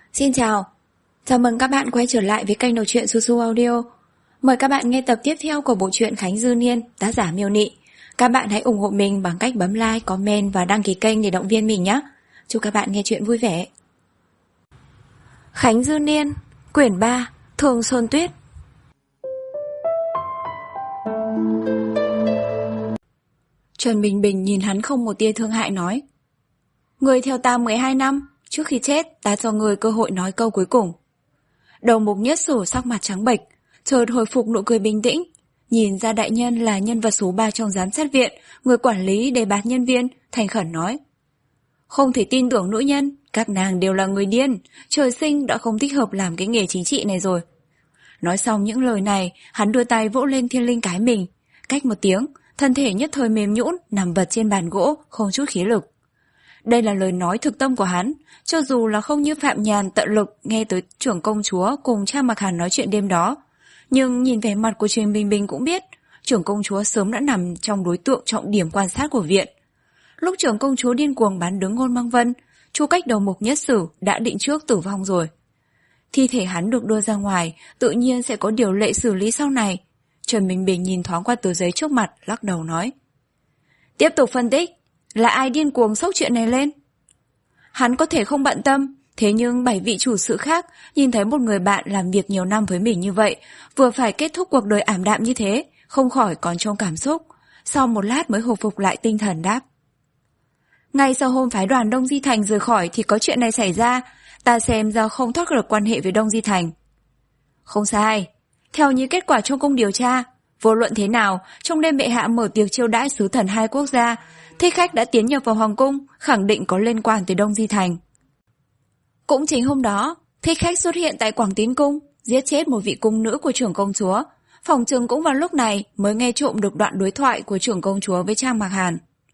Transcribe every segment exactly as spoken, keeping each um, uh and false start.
Xin chào, chào mừng các bạn quay trở lại với kênh đọc truyện Su Su Audio. Mời các bạn nghe tập tiếp theo của bộ truyện Khánh Dư Niên, tác giả Miêu Nị. Các bạn hãy ủng hộ mình bằng cách bấm like, comment và đăng ký kênh để động viên mình nhé. Chúc các bạn nghe truyện vui vẻ. Khánh Dư Niên, quyển ba, Thường Xuân Tuyết. Trần Bình Bình nhìn hắn không một tia thương hại nói: Người theo ta mười hai năm, trước khi chết ta cho người cơ hội nói câu cuối cùng. Đầu mục Nhất Sử sắc mặt trắng bệch, chợt hồi phục nụ cười bình tĩnh, nhìn ra đại nhân là nhân vật số ba trong giám sát viện, người quản lý đề bạt nhân viên, thành khẩn nói: Không thể tin tưởng nữ nhân, các nàng đều là người điên, trời sinh đã không thích hợp làm cái nghề chính trị này rồi. Nói xong những lời này, hắn đưa tay vỗ lên thiên linh cái mình, cách một tiếng, thân thể nhất thời mềm nhũn nằm vật trên bàn gỗ, không chút khí lực. Đây là lời nói thực tâm của hắn, cho dù là không như Phạm Nhàn tận lực nghe tới trưởng công chúa cùng cha Mặc Hàn nói chuyện đêm đó, nhưng nhìn vẻ mặt của Trần Bình Bình cũng biết, trưởng công chúa sớm đã nằm trong đối tượng trọng điểm quan sát của viện. Lúc trưởng công chúa điên cuồng bán đứng Ngôn Băng Vân, Chu Cách đầu mục Nhất Sử đã định trước tử vong rồi. Thi thể hắn được đưa ra ngoài, tự nhiên sẽ có điều lệ xử lý sau này. Trần Bình Bình nhìn thoáng qua tờ giấy trước mặt, lắc đầu nói: Tiếp tục phân tích, là ai điên cuồng sốc chuyện này lên? Hắn có thể không bận tâm, thế nhưng bảy vị chủ sự khác nhìn thấy một người bạn làm việc nhiều năm với mình như vậy, vừa phải kết thúc cuộc đời ảm đạm như thế, không khỏi còn trong cảm xúc. Sau một lát mới hồi phục lại tinh thần đáp: Ngay sau hôm phái đoàn Đông Di Thành rời khỏi thì có chuyện này xảy ra, ta xem ra không thoát được quan hệ với Đông Di Thành. Không sai, theo như kết quả trong cung điều tra, vô luận thế nào, trong đêm bệ hạ mở tiệc chiêu đãi sứ thần hai quốc gia, thích khách đã tiến nhập vào hoàng cung, khẳng định có liên quan tới Đông Di Thành. Cũng chính hôm đó, thích khách xuất hiện tại Quảng Tín Cung, giết chết một vị cung nữ của trưởng công chúa. Phòng trường cũng vào lúc này mới nghe trộm được đoạn đối thoại của trưởng công chúa với Trang Mạc Hàn.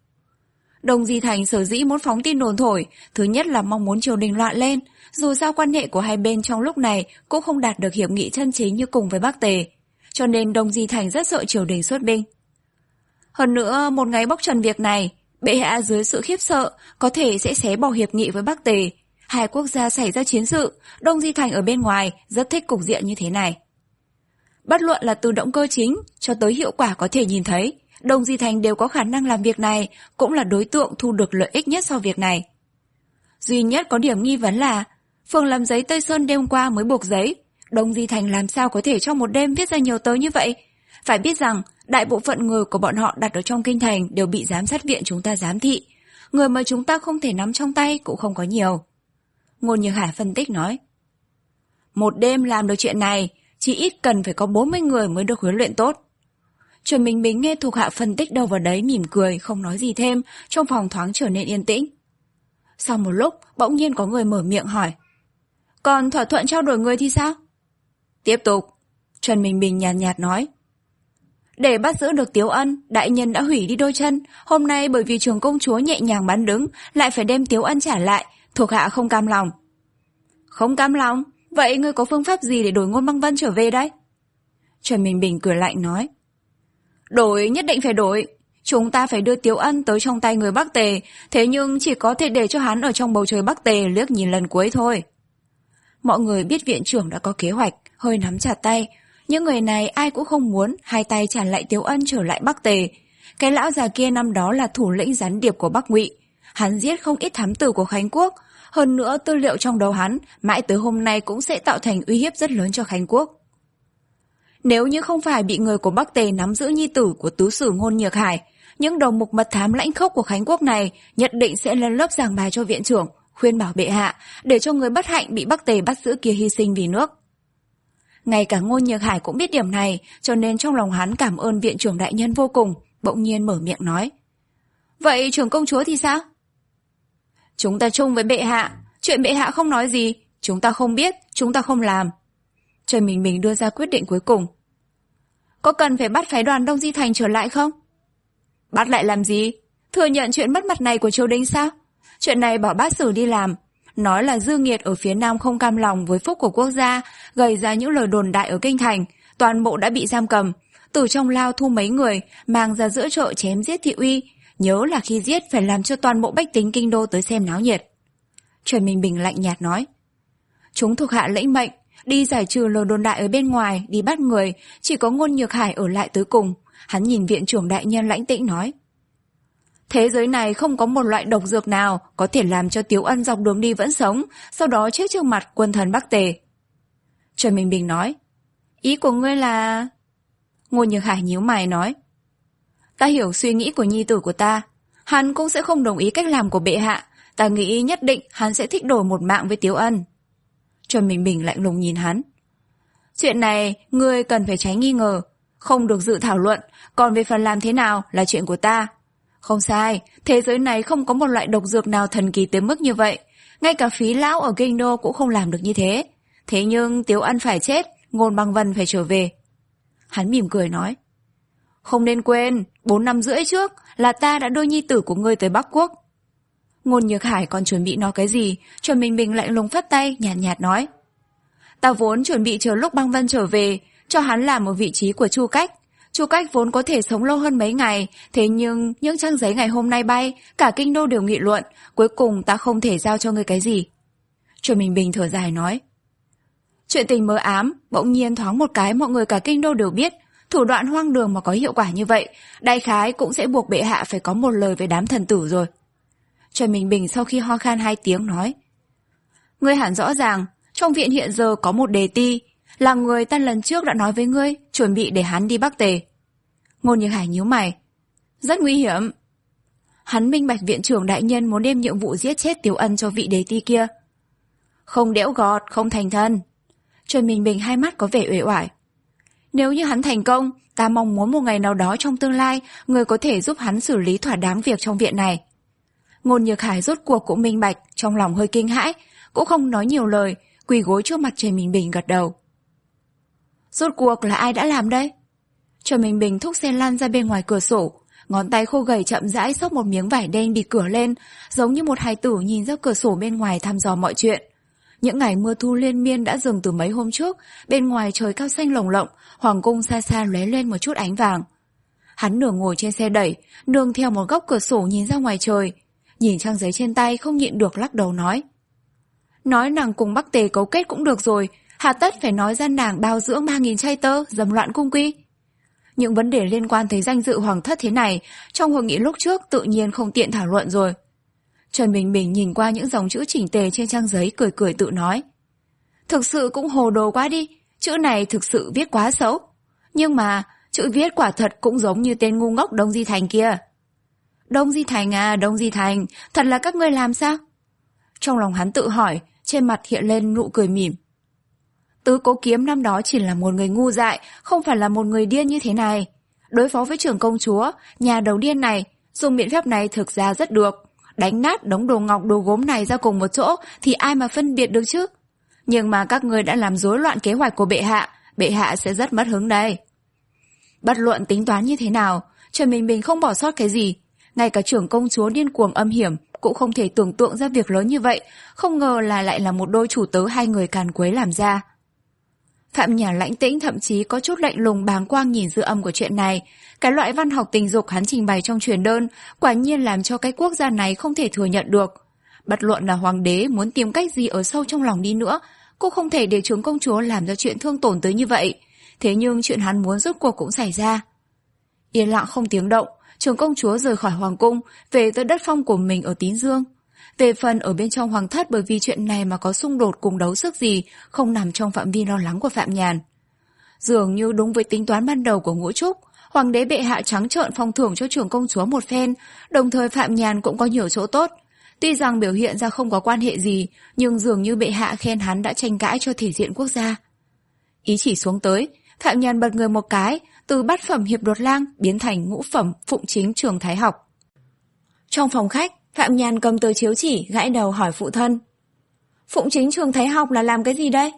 Đông Di Thành sở dĩ muốn phóng tin đồn thổi, thứ nhất là mong muốn triều đình loạn lên, dù sao quan hệ của hai bên trong lúc này cũng không đạt được hiệp nghị chân chính như cùng với Bắc Tề, cho nên Đông Di Thành rất sợ triều đình xuất binh. Hơn nữa, một ngày bóc trần việc này, bệ hạ dưới sự khiếp sợ có thể sẽ xé bỏ hiệp nghị với Bắc Tề. Hai quốc gia xảy ra chiến sự, Đông Di Thành ở bên ngoài rất thích cục diện như thế này. Bất luận là từ động cơ chính cho tới hiệu quả có thể nhìn thấy, Đông Di Thành đều có khả năng làm việc này, cũng là đối tượng thu được lợi ích nhất sau việc này. Duy nhất có điểm nghi vấn là, phường làm giấy Tây Sơn đêm qua mới buộc giấy, Đông Di Thành làm sao có thể trong một đêm viết ra nhiều tớ như vậy? Phải biết rằng, đại bộ phận người của bọn họ đặt ở trong kinh thành đều bị giám sát viện chúng ta giám thị. Người mà chúng ta không thể nắm trong tay cũng không có nhiều. Ngôn Như Hải phân tích nói: Một đêm làm được chuyện này, chỉ ít cần phải có bốn mươi người mới được huấn luyện tốt. Trần Bình Bình nghe thuộc hạ phân tích đâu vào đấy mỉm cười, không nói gì thêm, trong phòng thoáng trở nên yên tĩnh. Sau một lúc, bỗng nhiên có người mở miệng hỏi: Còn thỏa thuận trao đổi người thì sao? Tiếp tục, Trần Bình Bình nhàn nhạt, nhạt nói: Để bắt giữ được Tiếu Ân, đại nhân đã hủy đi đôi chân. Hôm nay bởi vì trưởng công chúa nhẹ nhàng bán đứng, lại phải đem Tiếu Ân trả lại, thuộc hạ không cam lòng. Không cam lòng? Vậy ngươi có phương pháp gì để đổi Ngôn Băng Vân trở về đấy? Trần Bình Bình cười lạnh nói: Đổi nhất định phải đổi. Chúng ta phải đưa Tiếu Ân tới trong tay người Bắc Tề, thế nhưng chỉ có thể để cho hắn ở trong bầu trời Bắc Tề liếc nhìn lần cuối thôi. Mọi người biết viện trưởng đã có kế hoạch, hơi nắm chặt tay. Những người này ai cũng không muốn hai tay trả lại Tiếu Ân trở lại Bắc Tề. Cái lão già kia năm đó là thủ lĩnh gián điệp của Bắc Ngụy, hắn giết không ít thám tử của Khánh Quốc. Hơn nữa tư liệu trong đầu hắn mãi tới hôm nay cũng sẽ tạo thành uy hiếp rất lớn cho Khánh Quốc. Nếu như không phải bị người của Bắc Tề nắm giữ nhi tử của tứ sử Ngôn Nhược Hải, những đầu mục mật thám lãnh khốc của Khánh Quốc này nhất định sẽ lên lớp giảng bài cho viện trưởng, khuyên bảo bệ hạ để cho người bất hạnh bị Bắc Tề bắt giữ kia hy sinh vì nước. Ngay cả Ngôn Nhược Hải cũng biết điểm này, cho nên trong lòng hắn cảm ơn viện trưởng đại nhân vô cùng, bỗng nhiên mở miệng nói: Vậy trưởng công chúa thì sao? Chúng ta chung với bệ hạ, chuyện bệ hạ không nói gì, chúng ta không biết, chúng ta không làm. Trần Bình Bình đưa ra quyết định cuối cùng. Có cần phải bắt phái đoàn Đông Di Thành trở lại không? Bắt lại làm gì? Thừa nhận chuyện mất mặt này của triều đình sao? Chuyện này bảo bát sử đi làm, nói là Dư Nghiệt ở phía Nam không cam lòng với phúc của quốc gia, gây ra những lời đồn đại ở kinh thành, toàn bộ đã bị giam cầm, từ trong lao thu mấy người, mang ra giữa chợ chém giết thị uy, nhớ là khi giết phải làm cho toàn bộ bách tính kinh đô tới xem náo nhiệt. Trần Minh Bình lạnh nhạt nói: Chúng thuộc hạ lĩnh mệnh, đi giải trừ lời đồn đại ở bên ngoài, đi bắt người, chỉ có Ngôn Nhược Hải ở lại tới cùng. Hắn nhìn viện trưởng đại nhân lãnh tĩnh nói. Thế giới này không có một loại độc dược nào có thể làm cho Tiếu Ân dọc đường đi vẫn sống, sau đó chết trước mặt quân thần Bắc Tề. Trần Minh Bình nói. Ý của ngươi là... Ngôn Nhược Hải nhíu mày nói. Ta hiểu suy nghĩ của nhi tử của ta. Hắn cũng sẽ không đồng ý cách làm của bệ hạ. Ta nghĩ nhất định hắn sẽ thích đổi một mạng với Tiếu Ân. Trần Minh Bình lạnh lùng nhìn hắn. Chuyện này ngươi cần phải tránh nghi ngờ, không được dự thảo luận, còn về phần làm thế nào là chuyện của ta. Không sai, thế giới này không có một loại độc dược nào thần kỳ tới mức như vậy. Ngay cả Phí lão ở kinh đô cũng không làm được như thế. Thế nhưng Tiếu Ân phải chết, Ngôn Băng Vân phải trở về. Hắn mỉm cười nói. Không nên quên, bốn năm rưỡi trước là ta đã đưa nhi tử của ngươi tới Bắc Quốc. Ngôn Nhược Hải còn chuẩn bị nói cái gì, Trần Minh Bình lạnh lùng phất tay, nhạt nhạt nói. Ta vốn chuẩn bị chờ lúc Băng Vân trở về, cho hắn làm ở vị trí của Chu Cách. Chu Cách vốn có thể sống lâu hơn mấy ngày, thế nhưng những trang giấy ngày hôm nay bay, cả kinh đô đều nghị luận, cuối cùng ta không thể giao cho ngươi cái gì. Trần Minh Bình thở dài nói. Chuyện tình mờ ám, bỗng nhiên thoáng một cái mọi người cả kinh đô đều biết, thủ đoạn hoang đường mà có hiệu quả như vậy, đại khái cũng sẽ buộc bệ hạ phải có một lời với đám thần tử rồi. Trần Minh Bình sau khi ho khan hai tiếng nói. Ngươi hẳn rõ ràng, trong viện hiện giờ có một đề ti, là người ta lần trước đã nói với ngươi, chuẩn bị để hắn đi Bắc Tề. Ngôn Nhược Hải nhíu mày. Rất nguy hiểm. Hắn minh bạch viện trưởng đại nhân muốn đem nhiệm vụ giết chết Tiếu Ân cho vị đề ti kia. Không đẽo gọt, không thành thân. Trần Minh Bình hai mắt có vẻ uể oải. Nếu như hắn thành công, ta mong muốn một ngày nào đó trong tương lai, người có thể giúp hắn xử lý thỏa đáng việc trong viện này. Ngôn Nhược Hải rốt cuộc cũng minh bạch, trong lòng hơi kinh hãi, cũng không nói nhiều lời, quỳ gối trước mặt Trần Minh Bình gật đầu. Rốt cuộc là ai đã làm đây? Trần Minh Bình thúc xe lăn ra bên ngoài cửa sổ, ngón tay khô gầy chậm rãi xốc một miếng vải đen bịt cửa lên, giống như một hài tử nhìn ra cửa sổ bên ngoài thăm dò mọi chuyện. Những ngày mưa thu liên miên đã dừng từ mấy hôm trước, bên ngoài trời cao xanh lồng lộng, hoàng cung xa xa lóe lên một chút ánh vàng. Hắn nửa ngồi trên xe đẩy, nương theo một góc cửa sổ nhìn ra ngoài trời, nhìn trang giấy trên tay không nhịn được lắc đầu nói. Nói nàng cùng Bắc Tề cấu kết cũng được rồi, hà tất phải nói ra nàng bao dưỡng ba nghìn trai tơ, dầm loạn cung quy. Những vấn đề liên quan tới danh dự hoàng thất thế này, trong hội nghị lúc trước tự nhiên không tiện thảo luận rồi. Trần Bình Bình nhìn qua những dòng chữ chỉnh tề trên trang giấy cười cười tự nói. Thực sự cũng hồ đồ quá đi, chữ này thực sự viết quá xấu. Nhưng mà, chữ viết quả thật cũng giống như tên ngu ngốc Đông Di Thành kia. Đông Di Thành à, Đông Di Thành, thật là các ngươi làm sao? Trong lòng hắn tự hỏi, trên mặt hiện lên nụ cười mỉm. Tứ Cố Kiếm năm đó chỉ là một người ngu dại, không phải là một người điên như thế này. Đối phó với trưởng công chúa, nhà đầu điên này, dùng biện pháp này thực ra rất được. Đánh nát đống đồ ngọc đồ gốm này ra cùng một chỗ thì ai mà phân biệt được chứ? Nhưng mà các ngươi đã làm rối loạn kế hoạch của bệ hạ, bệ hạ sẽ rất mất hứng đây. Bất luận tính toán như thế nào, Trần Bình Bình không bỏ sót cái gì. Ngay cả trưởng công chúa điên cuồng âm hiểm cũng không thể tưởng tượng ra việc lớn như vậy, không ngờ là lại là một đôi chủ tớ hai người càn quấy làm ra. Phạm Nhàn lãnh tĩnh thậm chí có chút lạnh lùng bàng quang nhìn dư âm của chuyện này. Cái loại văn học tình dục hắn trình bày trong truyền đơn quả nhiên làm cho cái quốc gia này không thể thừa nhận được. Bất luận là hoàng đế muốn tìm cách gì ở sâu trong lòng đi nữa, cũng không thể để trưởng công chúa làm ra chuyện thương tổn tới như vậy. Thế nhưng chuyện hắn muốn rốt cuộc cũng xảy ra. Yên lặng không tiếng động, trưởng công chúa rời khỏi hoàng cung, về tới đất phong của mình ở Tín Dương. Về phần ở bên trong hoàng thất bởi vì chuyện này mà có xung đột cùng đấu sức gì, không nằm trong phạm vi lo lắng của Phạm Nhàn. Dường như đúng với tính toán ban đầu của Ngũ Trúc, hoàng đế bệ hạ trắng trợn phong thưởng cho trưởng công chúa một phen, đồng thời Phạm Nhàn cũng có nhiều chỗ tốt. Tuy rằng biểu hiện ra không có quan hệ gì, nhưng dường như bệ hạ khen hắn đã tranh cãi cho thể diện quốc gia. Ý chỉ xuống tới, Phạm Nhàn bật người một cái, từ bát phẩm hiệp đột lang biến thành ngũ phẩm phụng chính trường thái học. Trong phòng khách, Phạm Nhàn cầm tờ chiếu chỉ gãi đầu hỏi phụ thân. Phụng chính trường thái học là làm cái gì đây?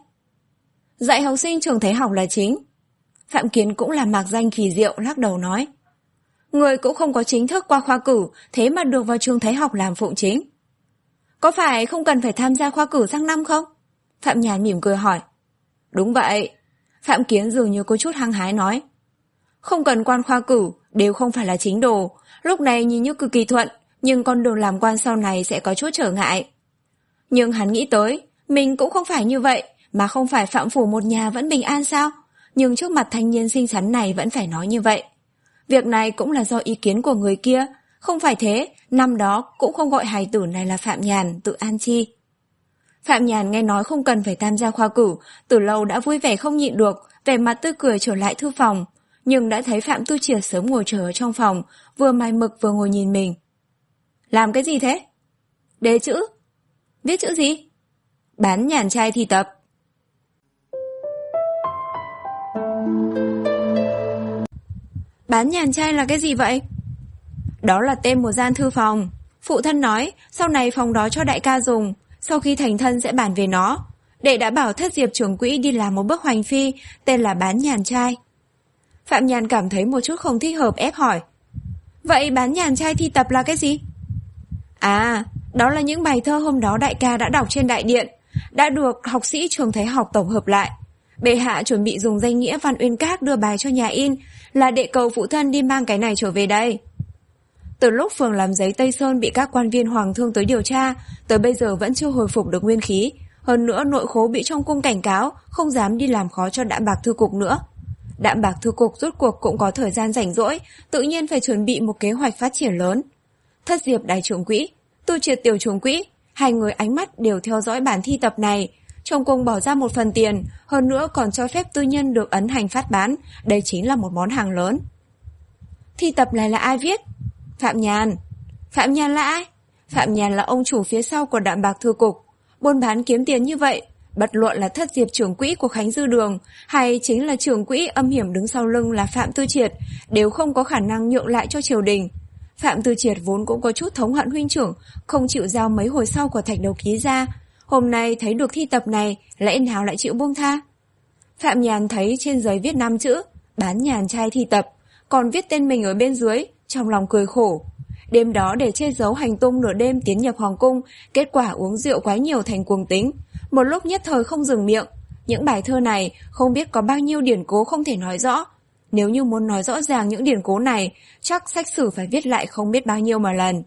Dạy học sinh trường thái học là chính. Phạm Kiến cũng là mạc danh kỳ diệu lắc đầu nói. Người cũng không có chính thức qua khoa cử, thế mà được vào trường thái học làm phụng chính. Có phải không cần phải tham gia khoa cử sang năm không? Phạm Nhàn mỉm cười hỏi. Đúng vậy. Phạm Kiến dường như có chút hăng hái nói. Không cần quan khoa cử, đều không phải là chính đồ. Lúc này nhìn như cực kỳ thuận, nhưng con đường làm quan sau này sẽ có chút trở ngại. Nhưng hắn nghĩ tới, Mình cũng không phải như vậy, mà không phải phạm phủ một nhà vẫn bình an sao? Nhưng trước mặt thanh niên xinh xắn này vẫn phải nói như vậy. Việc này cũng là do ý kiến của người kia. Không phải thế, năm đó cũng không gọi hài tử này là Phạm Nhàn, tự an chi. Phạm Nhàn nghe nói không cần phải tham gia khoa cử, từ lâu đã vui vẻ không nhịn được, vẻ mặt tươi cười trở lại thư phòng. Nhưng đã thấy Phạm Tu Triệt sớm ngồi chờ ở trong phòng, vừa mài mực vừa ngồi nhìn mình. Làm cái gì thế? Đề chữ. Viết chữ gì? Bán nhàn trai thi tập. Bán nhàn trai là cái gì vậy? Đó là tên một gian thư phòng. Phụ thân nói sau này phòng đó cho đại ca dùng, sau khi thành thân sẽ bàn về nó. Đệ đã bảo Thất Diệp trưởng quỹ đi làm một bức hoành phi, tên là bán nhàn trai. Phạm Nhàn cảm thấy một chút không thích hợp, ép hỏi. Vậy bán nhàn trai thi tập là cái gì? À, đó là những bài thơ hôm đó đại ca đã đọc trên đại điện, đã được học sĩ trường Thái học tổng hợp lại. Bệ hạ chuẩn bị dùng danh nghĩa Văn Uyên Các đưa bài cho nhà in, là đệ cầu phụ thân đi mang cái này trở về đây. Từ lúc phường làm giấy Tây Sơn bị các quan viên hoàng thương tới điều tra, tới bây giờ vẫn chưa hồi phục được nguyên khí. Hơn nữa nội khố bị trong cung cảnh cáo, không dám đi làm khó cho Đạm Bạc Thư Cục nữa. Đạm Bạc Thư Cục rốt cuộc cũng có thời gian rảnh rỗi, tự nhiên phải chuẩn bị một kế hoạch phát triển lớn. Thất Diệp đại trưởng quỹ, Tu Triệt tiểu trưởng quỹ, hai người ánh mắt đều theo dõi bản thi tập này. Trong cung bỏ ra một phần tiền, hơn nữa còn cho phép tư nhân được ấn hành phát bán, đây chính là một món hàng lớn. Thi tập này là ai viết? Phạm Nhàn. Phạm Nhàn là ai? Phạm Nhàn là ông chủ phía sau của Đạm Bạc Thư Cục. Buôn bán kiếm tiền như vậy, bất luận là Thất Diệp trưởng quỹ của Khánh Dư Đường hay chính là trưởng quỹ âm hiểm đứng sau lưng là Phạm Tư Triệt đều không có khả năng nhượng lại cho triều đình. Phạm Tư Triệt vốn cũng có chút thống hận huynh trưởng, không chịu giao mấy hồi sau của Thạch Đầu Ký ra. Hôm nay thấy được thi tập này, lẽ nào lại chịu buông tha? Phạm Nhàn thấy trên giấy viết năm chữ bán nhàn trai thi tập, còn viết tên mình ở bên dưới, trong lòng cười khổ. Đêm đó để che giấu hành tung nửa đêm tiến nhập hoàng cung, kết quả uống rượu quá nhiều thành cuồng tính, một lúc nhất thời không dừng miệng. Những bài thơ này không biết có bao nhiêu điển cố không thể nói rõ. Nếu như muốn nói rõ ràng những điển cố này, chắc sách sử phải viết lại không biết bao nhiêu mà lần.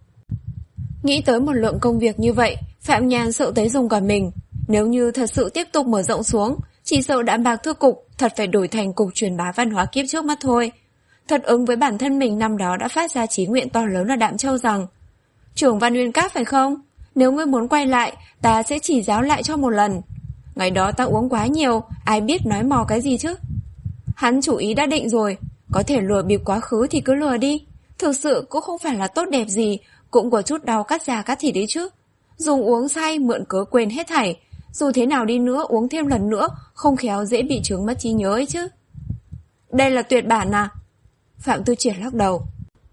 Nghĩ tới một lượng công việc như vậy, Phạm Nhàn sợ tới dùng cả mình. Nếu như thật sự tiếp tục mở rộng xuống, chỉ sợ Đạm Bạc Thư Cục thật phải đổi thành cục truyền bá văn hóa kiếp trước mắt thôi. Thật ứng với bản thân mình năm đó đã phát ra chí nguyện to lớn ở Đạm Châu rằng: trưởng Văn Uyên Các phải không? Nếu ngươi muốn quay lại, ta sẽ chỉ giáo lại cho một lần. Ngày đó ta uống quá nhiều, ai biết nói mò cái gì chứ? Hắn chủ ý đã định rồi, có thể lừa bịp quá khứ thì cứ lừa đi. Thực sự cũng không phải là tốt đẹp gì, cũng có chút đau cắt da cắt thịt đấy chứ. Dùng uống say mượn cớ quên hết thảy, dù thế nào đi nữa uống thêm lần nữa không khéo dễ bị chướng mất trí nhớ ấy chứ. Đây là tuyệt bản à? Phạm Tư Triệt lắc đầu.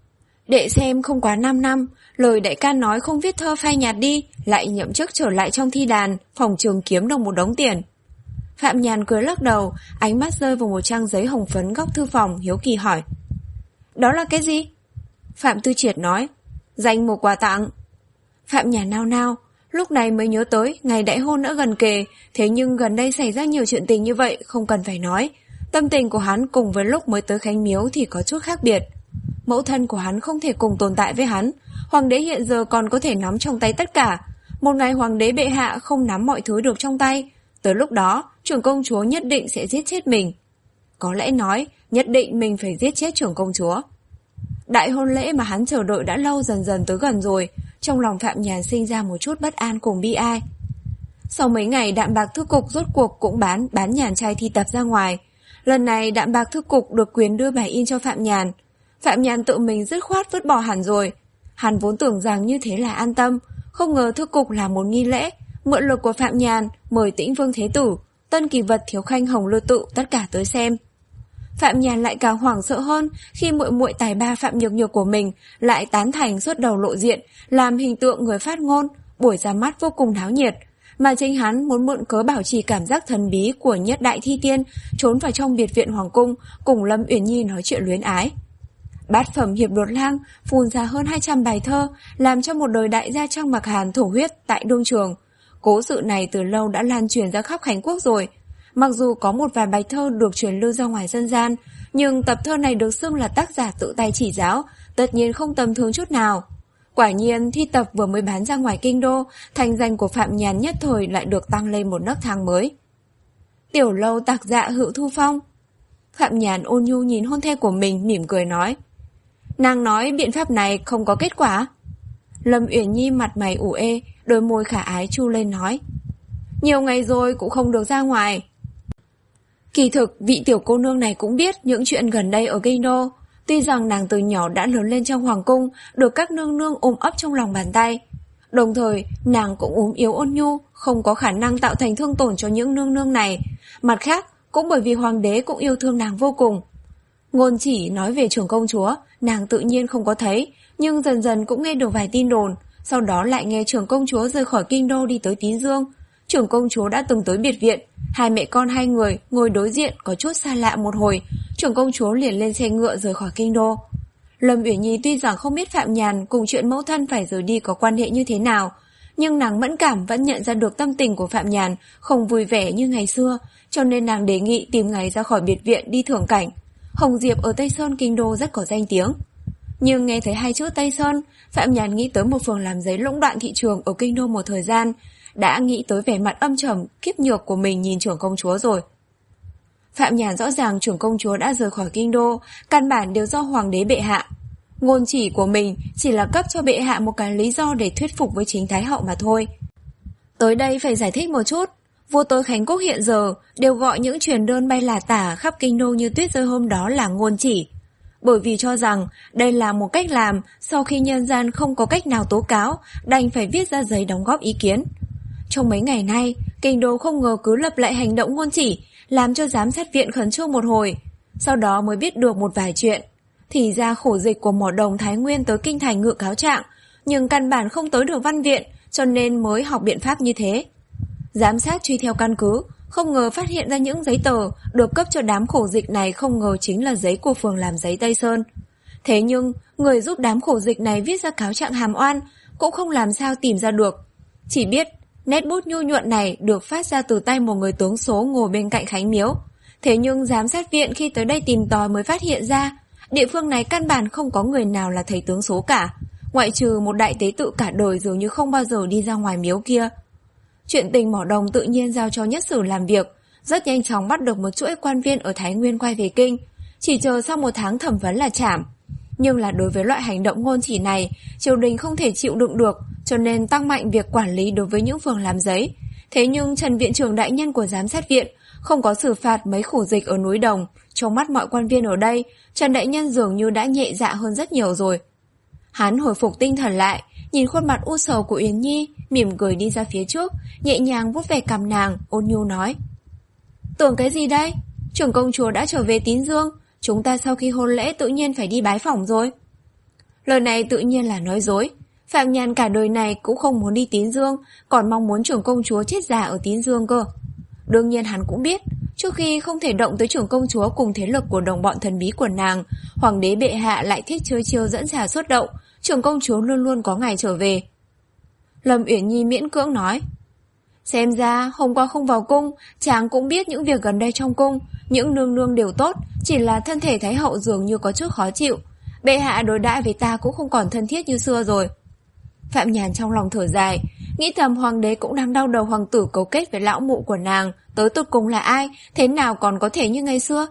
Đệ xem không quá năm năm, lời đại ca nói không viết thơ phai nhạt đi, lại nhậm chức trở lại trong thi đàn, phòng trường kiếm được một đống tiền. Phạm Nhàn cười lắc đầu, ánh mắt rơi vào một trang giấy hồng phấn góc thư phòng, hiếu kỳ hỏi. Đó là cái gì? Phạm Tư Triệt nói, danh mục quà tặng. Phạm Nhàn nao nao, lúc này mới nhớ tới ngày đại hôn đã gần kề, thế nhưng gần đây xảy ra nhiều chuyện tình như vậy, không cần phải nói. Tâm tình của hắn cùng với lúc mới tới Khánh Miếu thì có chút khác biệt. Mẫu thân của hắn không thể cùng tồn tại với hắn, hoàng đế hiện giờ còn có thể nắm trong tay tất cả. Một ngày hoàng đế bệ hạ không nắm mọi thứ được trong tay, tới lúc đó trưởng công chúa nhất định sẽ giết chết mình. Có lẽ nói nhất định mình phải giết chết trưởng công chúa. Đại hôn lễ mà hắn chờ đợi đã lâu dần dần tới gần rồi, trong lòng Phạm Nhàn sinh ra một chút bất an cùng bi ai. Sau mấy ngày Đạm Bạc Thư Cục rốt cuộc cũng bán bán nhàn trai thi tập ra ngoài. Lần này Đạm Bạc Thư Cục được quyền đưa bài in cho Phạm Nhàn. Phạm Nhàn tự mình dứt khoát vứt bỏ hẳn rồi. Hắn vốn tưởng rằng như thế là an tâm, không ngờ Thư Cục là một nghi lễ, mượn lực của Phạm Nhàn mời Tĩnh Vương Thế Tử, Tân Kỳ Vật, Thiếu Khanh, Hồng Lư Tự tất cả tới xem. Phạm Nhàn lại càng hoảng sợ hơn khi muội muội tài ba Phạm Nhược Nhược của mình lại tán thành xuất đầu lộ diện, làm hình tượng người phát ngôn, buổi ra mắt vô cùng náo nhiệt, mà chính hắn muốn mượn cớ bảo trì cảm giác thần bí của nhất đại thi tiên, trốn vào trong biệt viện hoàng cung cùng Lâm Uyển Nhi nói chuyện luyến ái. Bát phẩm hiệp đột lang phun ra hơn hai trăm bài thơ, làm cho một đời đại gia Trang Mặc Hàn thổ huyết tại đương trường. Cố sự này từ lâu đã lan truyền ra khắp Khánh Quốc rồi. Mặc dù có một vài bài thơ được truyền lưu ra ngoài dân gian, nhưng tập thơ này được xưng là tác giả tự tay chỉ giáo, tất nhiên không tầm thường chút nào. Quả nhiên thi tập vừa mới bán ra ngoài kinh đô, thành danh của Phạm Nhàn nhất thời lại được tăng lên một nấc thang mới. Tiểu lâu tạc dạ hữu thu phong. Phạm Nhàn ôn nhu nhìn hôn thê của mình mỉm cười nói. Nàng nói biện pháp này không có kết quả. Lâm Uyển Nhi mặt mày ủ ê, đôi môi khả ái chu lên nói. Nhiều ngày rồi cũng không được ra ngoài. Kỳ thực vị tiểu cô nương này cũng biết những chuyện gần đây ở kinh đô. Tuy rằng nàng từ nhỏ đã lớn lên trong hoàng cung, được các nương nương ôm ấp trong lòng bàn tay. Đồng thời, nàng cũng ốm yếu ôn nhu, không có khả năng tạo thành thương tổn cho những nương nương này. Mặt khác, cũng bởi vì hoàng đế cũng yêu thương nàng vô cùng. Ngôn Chỉ nói về trưởng công chúa, nàng tự nhiên không có thấy, nhưng dần dần cũng nghe được vài tin đồn. Sau đó lại nghe trưởng công chúa rời khỏi kinh đô đi tới Tín Dương. Trưởng công chúa đã từng tới biệt viện, hai mẹ con hai người ngồi đối diện có chút xa lạ một hồi, trưởng công chúa liền lên xe ngựa rời khỏi kinh đô. Lâm Uyển Nhi tuy rằng không biết Phạm Nhàn cùng chuyện mẫu thân phải rời đi có quan hệ như thế nào, nhưng nàng mẫn cảm vẫn nhận ra được tâm tình của Phạm Nhàn không vui vẻ như ngày xưa, cho nên nàng đề nghị tìm ngày ra khỏi biệt viện đi thưởng cảnh. Hồng Diệp ở Tây Sơn kinh đô rất có danh tiếng. Nhưng nghe thấy hai chữ Tây Sơn, Phạm Nhàn nghĩ tới một phường làm giấy lũng đoạn thị trường ở kinh đô một thời gian, đã nghĩ tới vẻ mặt âm trầm, kiếp nhược của mình nhìn trưởng công chúa rồi. Phạm Nhàn rõ ràng trưởng công chúa đã rời khỏi kinh đô, căn bản đều do hoàng đế bệ hạ. Ngôn Chỉ của mình chỉ là cấp cho bệ hạ một cái lý do để thuyết phục với chính thái hậu mà thôi. Tới đây phải giải thích một chút, vua tôi Khánh Quốc hiện giờ đều gọi những truyền đơn bay là tả khắp kinh đô như tuyết rơi hôm đó là ngôn chỉ. Bởi vì cho rằng đây là một cách làm sau khi nhân gian không có cách nào tố cáo, đành phải viết ra giấy đóng góp ý kiến. Trong mấy ngày nay, kinh đô không ngờ cứ lập lại hành động ngôn chỉ, làm cho giám sát viện khẩn trương một hồi. Sau đó mới biết được một vài chuyện. Thì ra khổ dịch của mỏ đồng Thái Nguyên tới kinh thành ngự cáo trạng, nhưng căn bản không tới được văn viện, cho nên mới học biện pháp như thế. Giám sát truy theo căn cứ, không ngờ phát hiện ra những giấy tờ được cấp cho đám khổ dịch này không ngờ chính là giấy của phường làm giấy Tây Sơn. Thế nhưng, người giúp đám khổ dịch này viết ra cáo trạng hàm oan cũng không làm sao tìm ra được. Chỉ biết, nét bút nhu nhuận này được phát ra từ tay một người tướng số ngồi bên cạnh Khánh Miếu. Thế nhưng giám sát viện khi tới đây tìm tòi mới phát hiện ra, địa phương này căn bản không có người nào là thầy tướng số cả, ngoại trừ một đại tế tự cả đời dường như không bao giờ đi ra ngoài miếu kia. Chuyện tình mỏ đồng tự nhiên giao cho nhất sử làm việc, rất nhanh chóng bắt được một chuỗi quan viên ở Thái Nguyên quay về kinh, chỉ chờ sau một tháng thẩm vấn là trảm. Nhưng là đối với loại hành động ngôn chỉ này, triều đình không thể chịu đựng được, cho nên tăng mạnh việc quản lý đối với những phường làm giấy. Thế nhưng Trần Viện trưởng đại nhân của giám sát viện không có xử phạt mấy khổ dịch ở núi Đồng. Trong mắt mọi quan viên ở đây, Trần đại nhân dường như đã nhẹ dạ hơn rất nhiều rồi. Hắn hồi phục tinh thần lại, nhìn khuôn mặt u sầu của Uyển Nhi, mỉm cười đi ra phía trước, nhẹ nhàng vuốt về cằm nàng, ôn nhu nói: Tưởng cái gì đây? Trưởng công chúa đã trở về Tín Dương, chúng ta sau khi hôn lễ tự nhiên phải đi bái phỏng rồi. Lời này tự nhiên là nói dối. Phạm Nhàn cả đời này cũng không muốn đi Tín Dương, còn mong muốn trưởng công chúa chết già ở Tín Dương cơ. Đương nhiên hắn cũng biết, trước khi không thể động tới trưởng công chúa cùng thế lực của đồng bọn thần bí của nàng, hoàng đế bệ hạ lại thích chơi chiêu dẫn trà xuất động, trưởng công chúa luôn luôn có ngày trở về. Lâm Uyển Nhi miễn cưỡng nói: Xem ra hôm qua không vào cung, chàng cũng biết những việc gần đây trong cung, những nương nương đều tốt, chỉ là thân thể thái hậu dường như có chút khó chịu. Bệ hạ đối đãi với ta cũng không còn thân thiết như xưa rồi. Phạm Nhàn trong lòng thở dài, nghĩ thầm hoàng đế cũng đang đau đầu hoàng tử cấu kết với lão mụ của nàng, tới tột cùng là ai, thế nào còn có thể như ngày xưa.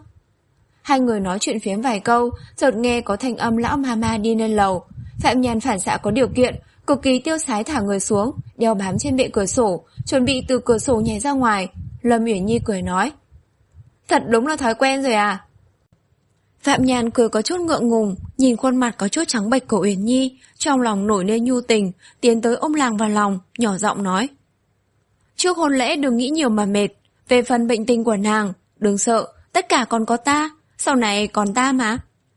Hai người nói chuyện phiếm vài câu, chợt nghe có thanh âm lão mama đi lên lầu. Phạm Nhàn phản xạ có điều kiện, cực kỳ tiêu sái thả người xuống, đeo bám trên bệ cửa sổ, chuẩn bị từ cửa sổ nhảy ra ngoài. Lâm Uyển Nhi cười nói: Thật đúng là thói quen rồi à? Phạm Nhàn cười có chút ngượng ngùng, nhìn khuôn mặt có chút trắng bệch của Uyển Nhi, trong lòng nổi lên nhu tình, tiến tới ôm nàng vào lòng, nhỏ giọng nói: Trước hôn lễ đừng nghĩ nhiều mà mệt, về phần bệnh tình của nàng, đừng sợ, tất cả còn có ta, sau này còn ta mà.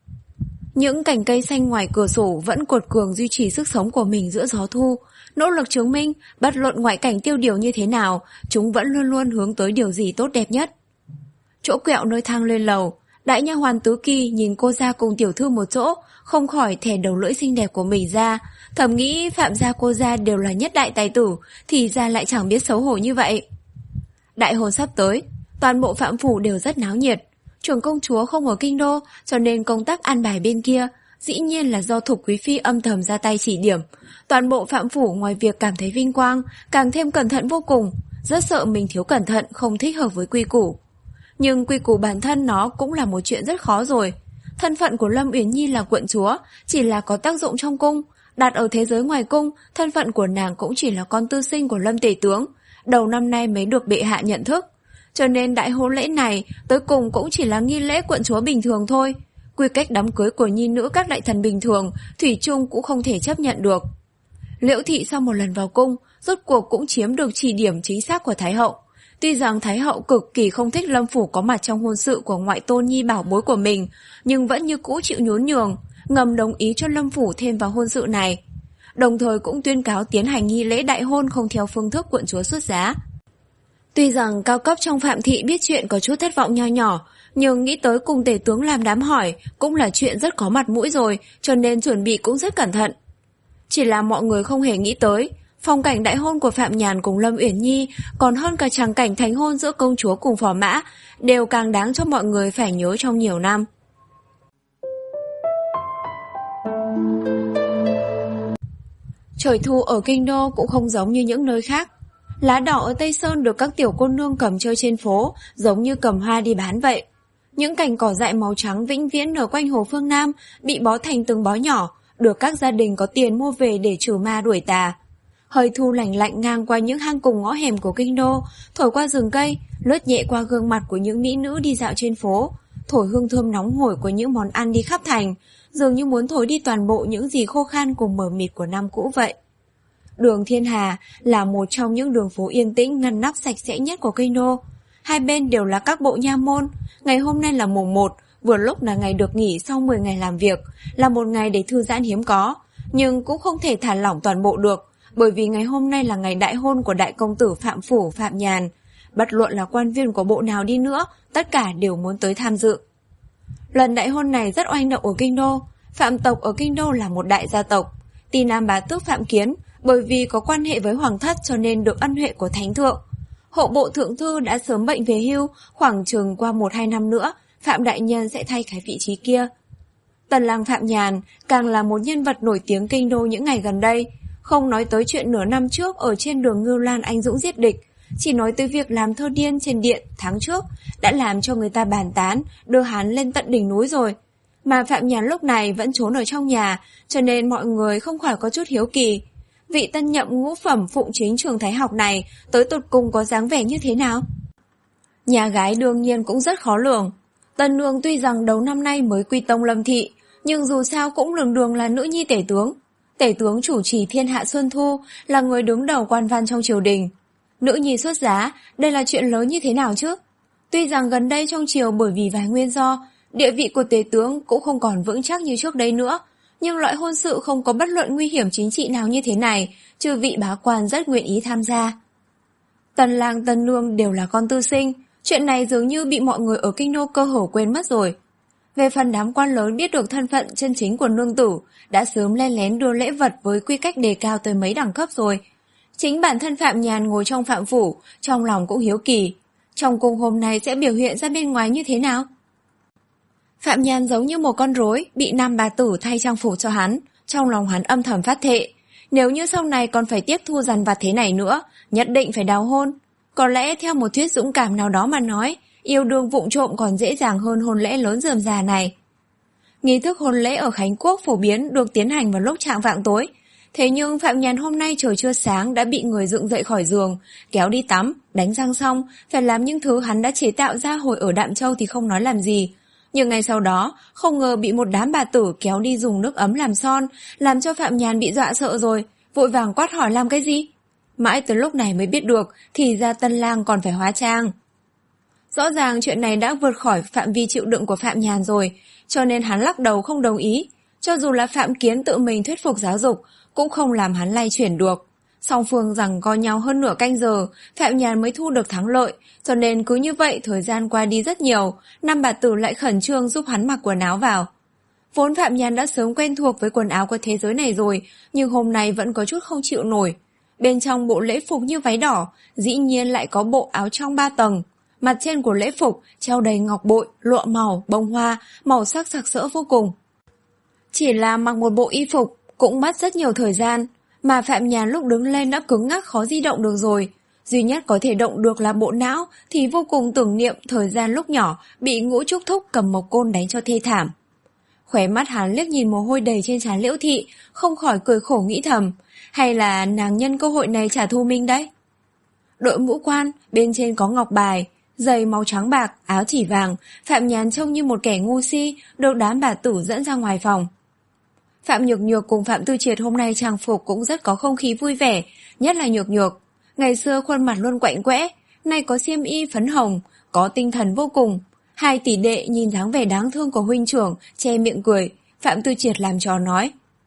Những cành cây xanh ngoài cửa sổ vẫn cuột cường duy trì sức sống của mình giữa gió thu, nỗ lực chứng minh, bất luận ngoại cảnh tiêu điều như thế nào, chúng vẫn luôn luôn hướng tới điều gì tốt đẹp nhất. Chỗ quẹo nơi thang lên lầu, đại nha hoàn Tứ Kỳ nhìn cô gia cùng tiểu thư một chỗ, không khỏi thè đầu lưỡi xinh đẹp của mình ra, thầm nghĩ Phạm gia cô gia đều là nhất đại tài tử, thì ra lại chẳng biết xấu hổ như vậy. Đại hôn sắp tới, toàn bộ Phạm phủ đều rất náo nhiệt. Trưởng công chúa không ở kinh đô, cho nên công tác an bài bên kia, dĩ nhiên là do Thục Quý Phi âm thầm ra tay chỉ điểm. Toàn bộ Phạm phủ ngoài việc cảm thấy vinh quang, càng thêm cẩn thận vô cùng, rất sợ mình thiếu cẩn thận không thích hợp với quy củ. Nhưng quy củ bản thân nó cũng là một chuyện rất khó rồi. Thân phận của Lâm Uyển Nhi là quận chúa, chỉ là có tác dụng trong cung. Đặt ở thế giới ngoài cung, thân phận của nàng cũng chỉ là con tư sinh của Lâm tể tướng, đầu năm nay mới được bệ hạ nhận thức. Cho nên đại hôn lễ này tới cùng cũng chỉ là nghi lễ quận chúa bình thường thôi. Quy cách đám cưới của nhi nữ các đại thần bình thường, thủy chung cũng không thể chấp nhận được. Liễu thị sau một lần vào cung, rốt cuộc cũng chiếm được chỉ điểm chính xác của Thái hậu. Tuy rằng Thái hậu cực kỳ không thích Lâm phủ có mặt trong hôn sự của ngoại tôn nhi bảo bối của mình, nhưng vẫn như cũ chịu nhún nhường, ngầm đồng ý cho Lâm phủ thêm vào hôn sự này. Đồng thời cũng tuyên cáo tiến hành nghi lễ đại hôn không theo phương thức quận chúa xuất giá. Tuy rằng cao cấp trong Phạm thị biết chuyện có chút thất vọng nho nhỏ, nhưng nghĩ tới cùng tể tướng làm đám hỏi cũng là chuyện rất có mặt mũi rồi, cho nên chuẩn bị cũng rất cẩn thận. Chỉ là mọi người không hề nghĩ tới, phong cảnh đại hôn của Phạm Nhàn cùng Lâm Uyển Nhi còn hơn cả tràng cảnh thành hôn giữa công chúa cùng phò mã, đều càng đáng cho mọi người phải nhớ trong nhiều năm. Trời thu ở Kinh Đô cũng không giống như những nơi khác. Lá đỏ ở Tây Sơn được các tiểu cô nương cầm chơi trên phố, giống như cầm hoa đi bán vậy. Những cành cỏ dại màu trắng vĩnh viễn nở quanh hồ Phương Nam bị bó thành từng bó nhỏ, được các gia đình có tiền mua về để trừ ma đuổi tà. Hơi thu lạnh lạnh ngang qua những hang cùng ngõ hẻm của Kinh Đô, thổi qua rừng cây, lướt nhẹ qua gương mặt của những mỹ nữ đi dạo trên phố, thổi hương thơm nóng hổi của những món ăn đi khắp thành, dường như muốn thổi đi toàn bộ những gì khô khan cùng mờ mịt của năm cũ vậy. Đường Thiên Hà là một trong những đường phố yên tĩnh ngăn nắp sạch sẽ nhất của Kinh Đô. Hai bên đều là các bộ nha môn. Ngày hôm nay là mùng một, vừa lúc là ngày được nghỉ sau mười ngày làm việc, là một ngày để thư giãn hiếm có, nhưng cũng không thể thả lỏng toàn bộ được, bởi vì ngày hôm nay là ngày đại hôn của đại công tử Phạm phủ Phạm Nhàn. Bất luận là quan viên của bộ nào đi nữa, tất cả đều muốn tới tham dự. Lần đại hôn này rất oanh động ở Kinh Đô. Phạm tộc ở Kinh Đô là một đại gia tộc. Tỳ Nam bá tước Phạm Kiến bởi vì có quan hệ với hoàng thất cho nên được ân huệ của thánh thượng. Hộ bộ thượng thư đã sớm bệnh về hưu, khoảng chừng qua một hai năm nữa, Phạm đại nhân sẽ thay cái vị trí kia. Tần lang Phạm Nhàn càng là một nhân vật nổi tiếng Kinh Đô những ngày gần đây, không nói tới chuyện nửa năm trước ở trên đường Ngưu Lan anh dũng giết địch, chỉ nói tới việc làm thơ điên trên điện tháng trước đã làm cho người ta bàn tán, đưa hắn lên tận đỉnh núi rồi. Mà Phạm Nhàn lúc này vẫn trốn ở trong nhà, cho nên mọi người không khỏi có chút hiếu kỳ. Vị tân nhậm ngũ phẩm phụng chính trường thái học này tới tột cùng có dáng vẻ như thế nào? Nhà gái đương nhiên cũng rất khó lường. Tân nương tuy rằng đầu năm nay mới quy tông Lâm thị, nhưng dù sao cũng đường đường là nữ nhi tể tướng. Tể tướng chủ trì thiên hạ xuân thu, là người đứng đầu quan văn trong triều đình. Nữ nhi xuất giá, đây là chuyện lớn như thế nào chứ? Tuy rằng gần đây trong triều bởi vì vài nguyên do, địa vị của tể tướng cũng không còn vững chắc như trước đây nữa, nhưng loại hôn sự không có bất luận nguy hiểm chính trị nào như thế này, chư vị bá quan rất nguyện ý tham gia. Tần lang tần nương đều là con tư sinh, chuyện này dường như bị mọi người ở Kinh Đô cơ hồ quên mất rồi. Về phần đám quan lớn biết được thân phận chân chính của nương tử, đã sớm len lén đưa lễ vật với quy cách đề cao tới mấy đẳng cấp rồi. Chính bản thân Phạm Nhàn ngồi trong Phạm phủ, trong lòng cũng hiếu kỳ, trong cung hôm nay sẽ biểu hiện ra bên ngoài như thế nào? Phạm Nhàn giống như một con rối bị nam bà tử thay trang phục cho hắn, trong lòng hắn âm thầm phát thệ, nếu như sau này còn phải tiếp thu dằn vặt thế này nữa, nhất định phải đào hôn. Có lẽ theo một thuyết dũng cảm nào đó mà nói, yêu đương vụng trộm còn dễ dàng hơn hôn lễ lớn rườm rà này. Nghi thức hôn lễ ở Khánh Quốc phổ biến được tiến hành vào lúc chạng vạng tối. Thế nhưng Phạm Nhàn hôm nay trời chưa sáng đã bị người dựng dậy khỏi giường, kéo đi tắm, đánh răng xong, phải làm những thứ hắn đã chế tạo ra hồi ở Đạm Châu thì không nói làm gì. Nhưng ngày sau đó, không ngờ bị một đám bà tử kéo đi dùng nước ấm làm son, làm cho Phạm Nhàn bị dọa sợ rồi, vội vàng quát hỏi làm cái gì. Mãi tới lúc này mới biết được, thì ra tân lang còn phải hóa trang. Rõ ràng chuyện này đã vượt khỏi phạm vi chịu đựng của Phạm Nhàn rồi, cho nên hắn lắc đầu không đồng ý. Cho dù là Phạm Kiến tự mình thuyết phục giáo dục, cũng không làm hắn lay chuyển được. Song phương rằng co nhau hơn nửa canh giờ, Phạm Nhàn mới thu được thắng lợi, cho nên cứ như vậy thời gian qua đi rất nhiều, năm bà tử lại khẩn trương giúp hắn mặc quần áo vào. Vốn Phạm Nhàn đã sớm quen thuộc với quần áo của thế giới này rồi, nhưng hôm nay vẫn có chút không chịu nổi. Bên trong bộ lễ phục như váy đỏ, dĩ nhiên lại có bộ áo trong ba tầng. Mặt trên của lễ phục treo đầy ngọc bội, lụa màu, bông hoa, màu sắc sặc sỡ vô cùng. Chỉ là mặc một bộ y phục cũng mất rất nhiều thời gian, mà Phạm Nhàn lúc đứng lên đã cứng ngắc khó di động được rồi. Duy nhất có thể động được là bộ não, thì vô cùng tưởng niệm thời gian lúc nhỏ bị Ngũ Trúc Thúc cầm mộc côn đánh cho thê thảm. Khóe mắt hắn liếc nhìn mồ hôi đầy trên trán Liễu Thị, không khỏi cười khổ nghĩ thầm, hay là nàng nhân cơ hội này trả thù mình đấy. Đội mũ quan, bên trên có ngọc bài, giày màu trắng bạc, áo chỉ vàng, Phạm Nhàn trông như một kẻ ngu si, được đám bà tử dẫn ra ngoài phòng. Phạm Nhược Nhược cùng Phạm Tư Triệt hôm nay trang phục cũng rất có không khí vui vẻ, nhất là Nhược Nhược. Ngày xưa khuôn mặt luôn quạnh quẽ, nay có xiêm y phấn hồng, có tinh thần vô cùng. Hai tỷ đệ nhìn dáng vẻ đáng thương của huynh trưởng, che miệng cười. Phạm Tư Triệt làm trò nói,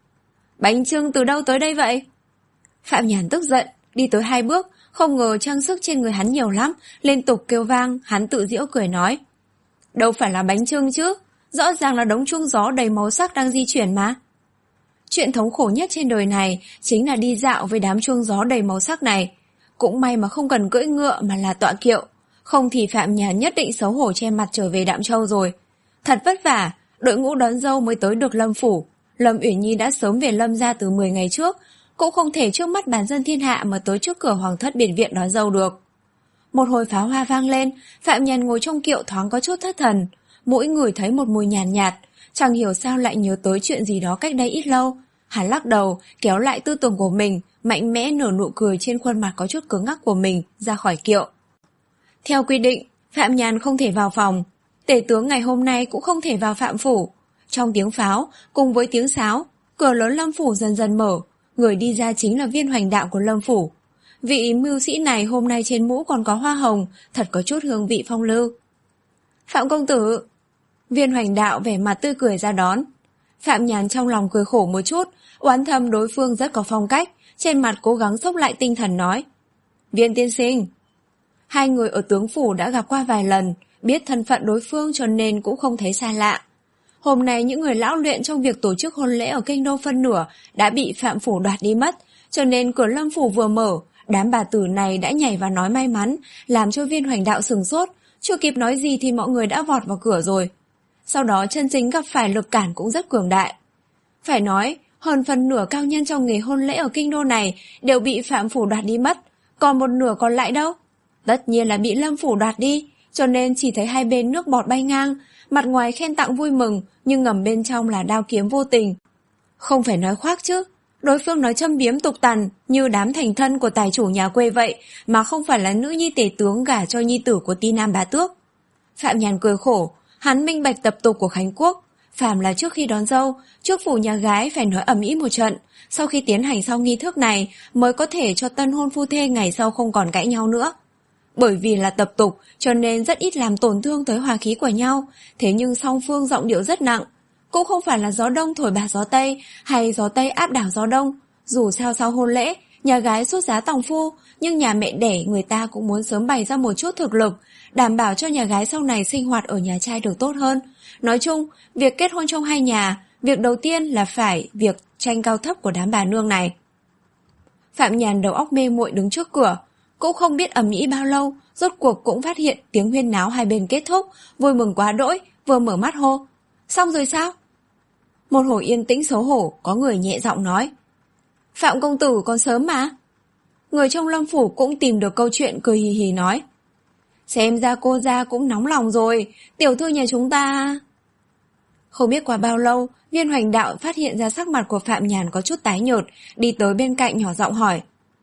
bánh chưng từ đâu tới đây vậy? Phạm Nhàn tức giận, đi tới hai bước, không ngờ trang sức trên người hắn nhiều lắm, liên tục kêu vang. Hắn tự giễu cười nói, đâu phải là bánh chưng chứ, rõ ràng là đống chuông gió đầy màu sắc đang di chuyển mà. Chuyện thống khổ nhất trên đời này chính là đi dạo với đám chuông gió đầy màu sắc này. Cũng may mà không cần cưỡi ngựa mà là tọa kiệu, không thì Phạm Nhàn nhất định xấu hổ che mặt trở về Đạm Châu rồi. Thật vất vả, đội ngũ đón dâu mới tới được Lâm phủ. Lâm Uyển Nhi đã sớm về Lâm gia từ mười ngày trước, cũng không thể trước mắt bán dân thiên hạ mà tới trước cửa hoàng thất biệt viện đón dâu được. Một hồi pháo hoa vang lên, Phạm Nhàn ngồi trong kiệu thoáng có chút thất thần, mỗi người thấy một mùi nhàn nhạt, nhạt, chẳng hiểu sao lại nhớ tới chuyện gì đó cách đây ít lâu. Hắn lắc đầu, kéo lại tư tưởng của mình, mạnh mẽ nở nụ cười trên khuôn mặt có chút cứng ngắc của mình, ra khỏi kiệu. Theo quy định, Phạm Nhàn không thể vào phòng, tể tướng ngày hôm nay cũng không thể vào Phạm phủ. Trong tiếng pháo, cùng với tiếng sáo, cửa lớn Lâm phủ dần dần mở, người đi ra chính là Viên Hoành Đạo của Lâm phủ. Vị mưu sĩ này hôm nay trên mũ còn có hoa hồng, thật có chút hương vị phong lưu. Phạm công tử! Viên Hoành Đạo vẻ mặt tươi cười ra đón. Phạm Nhàn trong lòng cười khổ một chút, oán thầm đối phương rất có phong cách, trên mặt cố gắng xốc lại tinh thần nói, Viên tiên sinh. Hai người ở tướng phủ đã gặp qua vài lần, biết thân phận đối phương cho nên cũng không thấy xa lạ. Hôm nay những người lão luyện trong việc tổ chức hôn lễ ở kinh đô phân nửa đã bị Phạm phủ đoạt đi mất, cho nên cửa Lâm phủ vừa mở, đám bà tử này đã nhảy vào nói may mắn, làm cho Viên Hoành Đạo sừng sốt, chưa kịp nói gì thì mọi người đã vọt vào cửa rồi. Sau đó chân chính gặp phải lực cản cũng rất cường đại. Phải nói, hơn phần nửa cao nhân trong nghề hôn lễ ở kinh đô này đều bị Phạm phủ đoạt đi mất, còn một nửa còn lại đâu? Tất nhiên là bị Lâm phủ đoạt đi, cho nên chỉ thấy hai bên nước bọt bay ngang, mặt ngoài khen tặng vui mừng, nhưng ngầm bên trong là đao kiếm vô tình. Không phải nói khoác chứ, đối phương nói châm biếm tục tằn như đám thành thân của tài chủ nhà quê vậy, mà không phải là nữ nhi tể tướng gả cho nhi tử của Ti Nam bá tước. Phạm Nhàn cười khổ, hắn minh bạch tập tục của Khánh Quốc, phàm là trước khi đón dâu, trước phủ nhà gái phải nói ầm ĩ một trận, sau khi tiến hành xong nghi thức này mới có thể cho tân hôn phu thê ngày sau không còn cãi nhau nữa. Bởi vì là tập tục cho nên rất ít làm tổn thương tới hòa khí của nhau, thế nhưng song phương giọng điệu rất nặng. Cũng không phải là gió đông thổi bạt gió tây hay gió tây áp đảo gió đông. Dù sao sau hôn lễ, nhà gái sốt giá tòng phu, nhưng nhà mẹ đẻ người ta cũng muốn sớm bày ra một chút thực lực, đảm bảo cho nhà gái sau này sinh hoạt ở nhà trai được tốt hơn. Nói chung, việc kết hôn trong hai nhà, việc đầu tiên là phải việc tranh cao thấp của đám bà nương này. Phạm Nhàn đầu óc mê muội đứng trước cửa, cũng không biết ầm ĩ bao lâu, rốt cuộc cũng phát hiện tiếng huyên náo hai bên kết thúc, vui mừng quá đỗi, vừa mở mắt hô, xong rồi sao? Một hồi yên tĩnh xấu hổ, có người nhẹ giọng nói, Phạm công tử còn sớm mà. Người trong Lâm phủ cũng tìm được câu chuyện, cười hì hì nói, xem ra cô gia cũng nóng lòng rồi, tiểu thư nhà chúng ta. Không biết qua bao lâu, Viên Hoành Đạo phát hiện ra sắc mặt của Phạm Nhàn có chút tái nhợt, đi tới bên cạnh nhỏ giọng hỏi,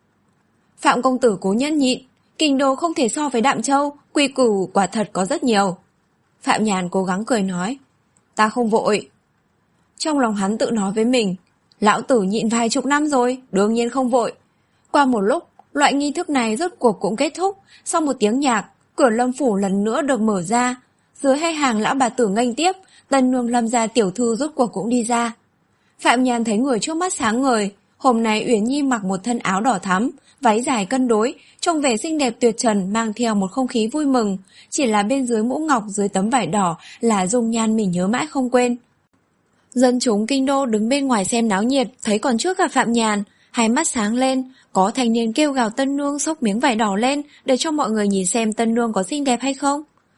Phạm công tử cố nhẫn nhịn, kinh đô không thể so với Đạm Châu, quy củ quả thật có rất nhiều. Phạm Nhàn cố gắng cười nói, ta không vội. Trong lòng hắn tự nói với mình, lão tử nhịn vài chục năm rồi, đương nhiên không vội. Qua một lúc, loại nghi thức này rốt cuộc cũng kết thúc, sau một tiếng nhạc, cửa Lâm phủ lần nữa được mở ra. Dưới hai hàng lão bà tử nghênh tiếp, tân nương Lâm gia tiểu thư rốt cuộc cũng đi ra. Phạm Nhàn thấy người trước mắt sáng ngời, hôm nay Uyển Nhi mặc một thân áo đỏ thắm, váy dài cân đối, trông vẻ xinh đẹp tuyệt trần, mang theo một không khí vui mừng, chỉ là bên dưới mũ ngọc dưới tấm vải đỏ là dung nhan mình nhớ mãi không quên. Dân chúng kinh đô đứng bên ngoài xem náo nhiệt, thấy còn trước gặp Phạm Nhàn, hai mắt sáng lên, có thanh niên kêu gào tân nương xốc miếng vải đỏ lên để cho mọi người nhìn xem tân nương có xinh đẹp hay không.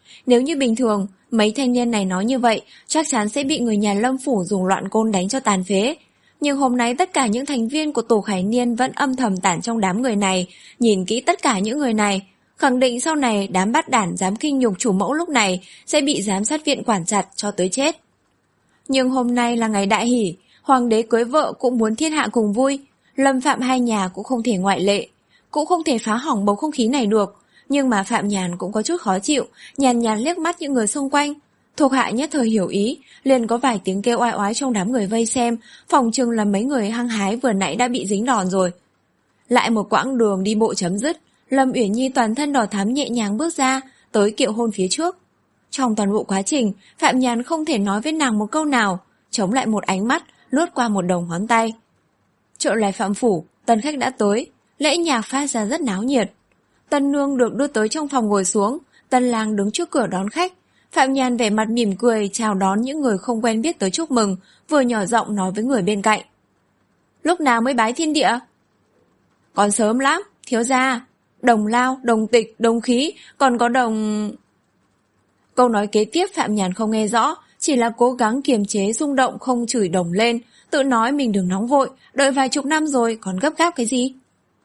Nếu như bình thường, mấy thanh niên này nói như vậy, chắc chắn sẽ bị người nhà Lâm Phủ dùng loạn côn đánh cho tàn phế. Nhưng hôm nay tất cả những thành viên của tổ Khải Niên vẫn âm thầm tản trong đám người này, nhìn kỹ tất cả những người này, khẳng định sau này đám bát đản dám khinh nhục chủ mẫu lúc này sẽ bị giám sát viện quản chặt cho tới chết. Nhưng hôm nay là ngày đại hỷ, hoàng đế cưới vợ cũng muốn thiên hạ cùng vui, Lâm Phạm hai nhà cũng không thể ngoại lệ, cũng không thể phá hỏng bầu không khí này được. Nhưng mà Phạm Nhàn cũng có chút khó chịu, nhàn nhàn liếc mắt những người xung quanh. Thuộc hạ nhất thời hiểu ý, liền có vài tiếng kêu oai oái trong đám người vây xem, phòng chừng là mấy người hăng hái vừa nãy đã bị dính đòn rồi. Lại một quãng đường đi bộ chấm dứt, Lâm Uyển Nhi toàn thân đỏ thắm nhẹ nhàng bước ra, tới kiệu hôn phía trước. Trong toàn bộ quá trình, Phạm Nhàn không thể nói với nàng một câu nào, chống lại một ánh mắt, lướt qua một đầu ngón tay. Trợ lại Phạm Phủ, tân khách đã tới, lễ nhạc phát ra rất náo nhiệt. Tân nương được đưa tới trong phòng ngồi xuống, tân lang đứng trước cửa đón khách. Phạm Nhàn vẻ mặt mỉm cười chào đón những người không quen biết tới chúc mừng, vừa nhỏ giọng nói với người bên cạnh. Lúc nào mới bái thiên địa? Còn sớm lắm, thiếu gia. Đồng lao, đồng tịch, đồng khí, còn có đồng... Câu nói kế tiếp Phạm Nhàn không nghe rõ, chỉ là cố gắng kiềm chế rung động không chửi đồng lên, tự nói mình đừng nóng vội, đợi vài chục năm rồi còn gấp gáp cái gì.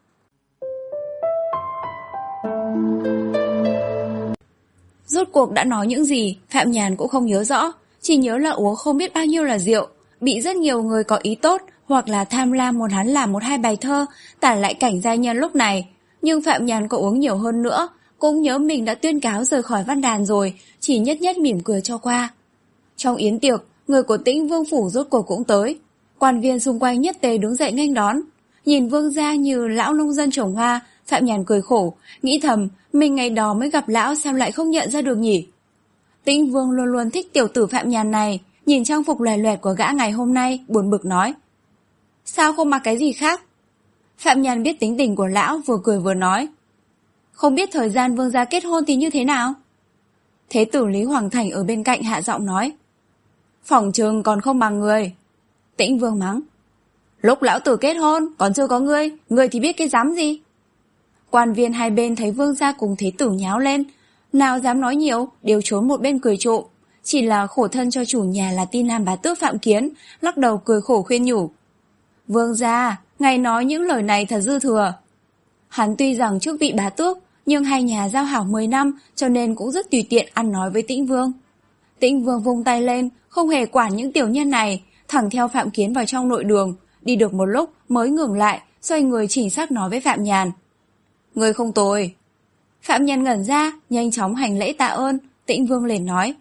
Rốt cuộc đã nói những gì, Phạm Nhàn cũng không nhớ rõ, chỉ nhớ là uống không biết bao nhiêu là rượu, bị rất nhiều người có ý tốt hoặc là tham lam muốn hắn làm một hai bài thơ, tả lại cảnh giai nhân lúc này. Nhưng Phạm Nhàn có uống nhiều hơn nữa, cũng nhớ mình đã tuyên cáo rời khỏi văn đàn rồi, chỉ nhất nhất mỉm cười cho qua. Trong yến tiệc, người của Tĩnh Vương Phủ rốt cuộc cũng tới. Quan viên xung quanh nhất tề đứng dậy nghênh đón. Nhìn vương gia như lão nông dân trồng hoa, Phạm Nhàn cười khổ, nghĩ thầm, mình ngày đó mới gặp lão sao lại không nhận ra được nhỉ. Tĩnh Vương luôn luôn thích tiểu tử Phạm Nhàn này, nhìn trang phục lòe loẹt của gã ngày hôm nay, buồn bực nói. Sao không mặc cái gì khác? Phạm Nhàn biết tính tình của lão, vừa cười vừa nói. Không biết thời gian vương gia kết hôn thì như thế nào? Thế tử Lý Hoàng Thành ở bên cạnh hạ giọng nói. Phỏng chừng còn không bằng người. Tĩnh Vương mắng. Lúc lão tử kết hôn, còn chưa có ngươi, ngươi thì biết cái dám gì? Quan viên hai bên thấy vương gia cùng thế tử nháo lên, nào dám nói nhiều, đều trốn một bên cười trộm. Chỉ là khổ thân cho chủ nhà là Ti Nam bá tước Phạm Kiến, lắc đầu cười khổ khuyên nhủ. Vương gia, ngài nói những lời này thật dư thừa. Hắn tuy rằng trước vị bá tước, nhưng hai nhà giao hảo mười năm, cho nên cũng rất tùy tiện ăn nói với Tĩnh Vương. Tĩnh Vương vung tay lên, không hề quản những tiểu nhân này, thẳng theo Phạm Kiến vào trong nội đường, đi được một lúc mới ngừng lại, xoay người chỉnh xác nói với Phạm Nhàn. Người không tồi. Phạm Nhàn ngẩn ra, nhanh chóng hành lễ tạ ơn. Tĩnh Vương liền nói.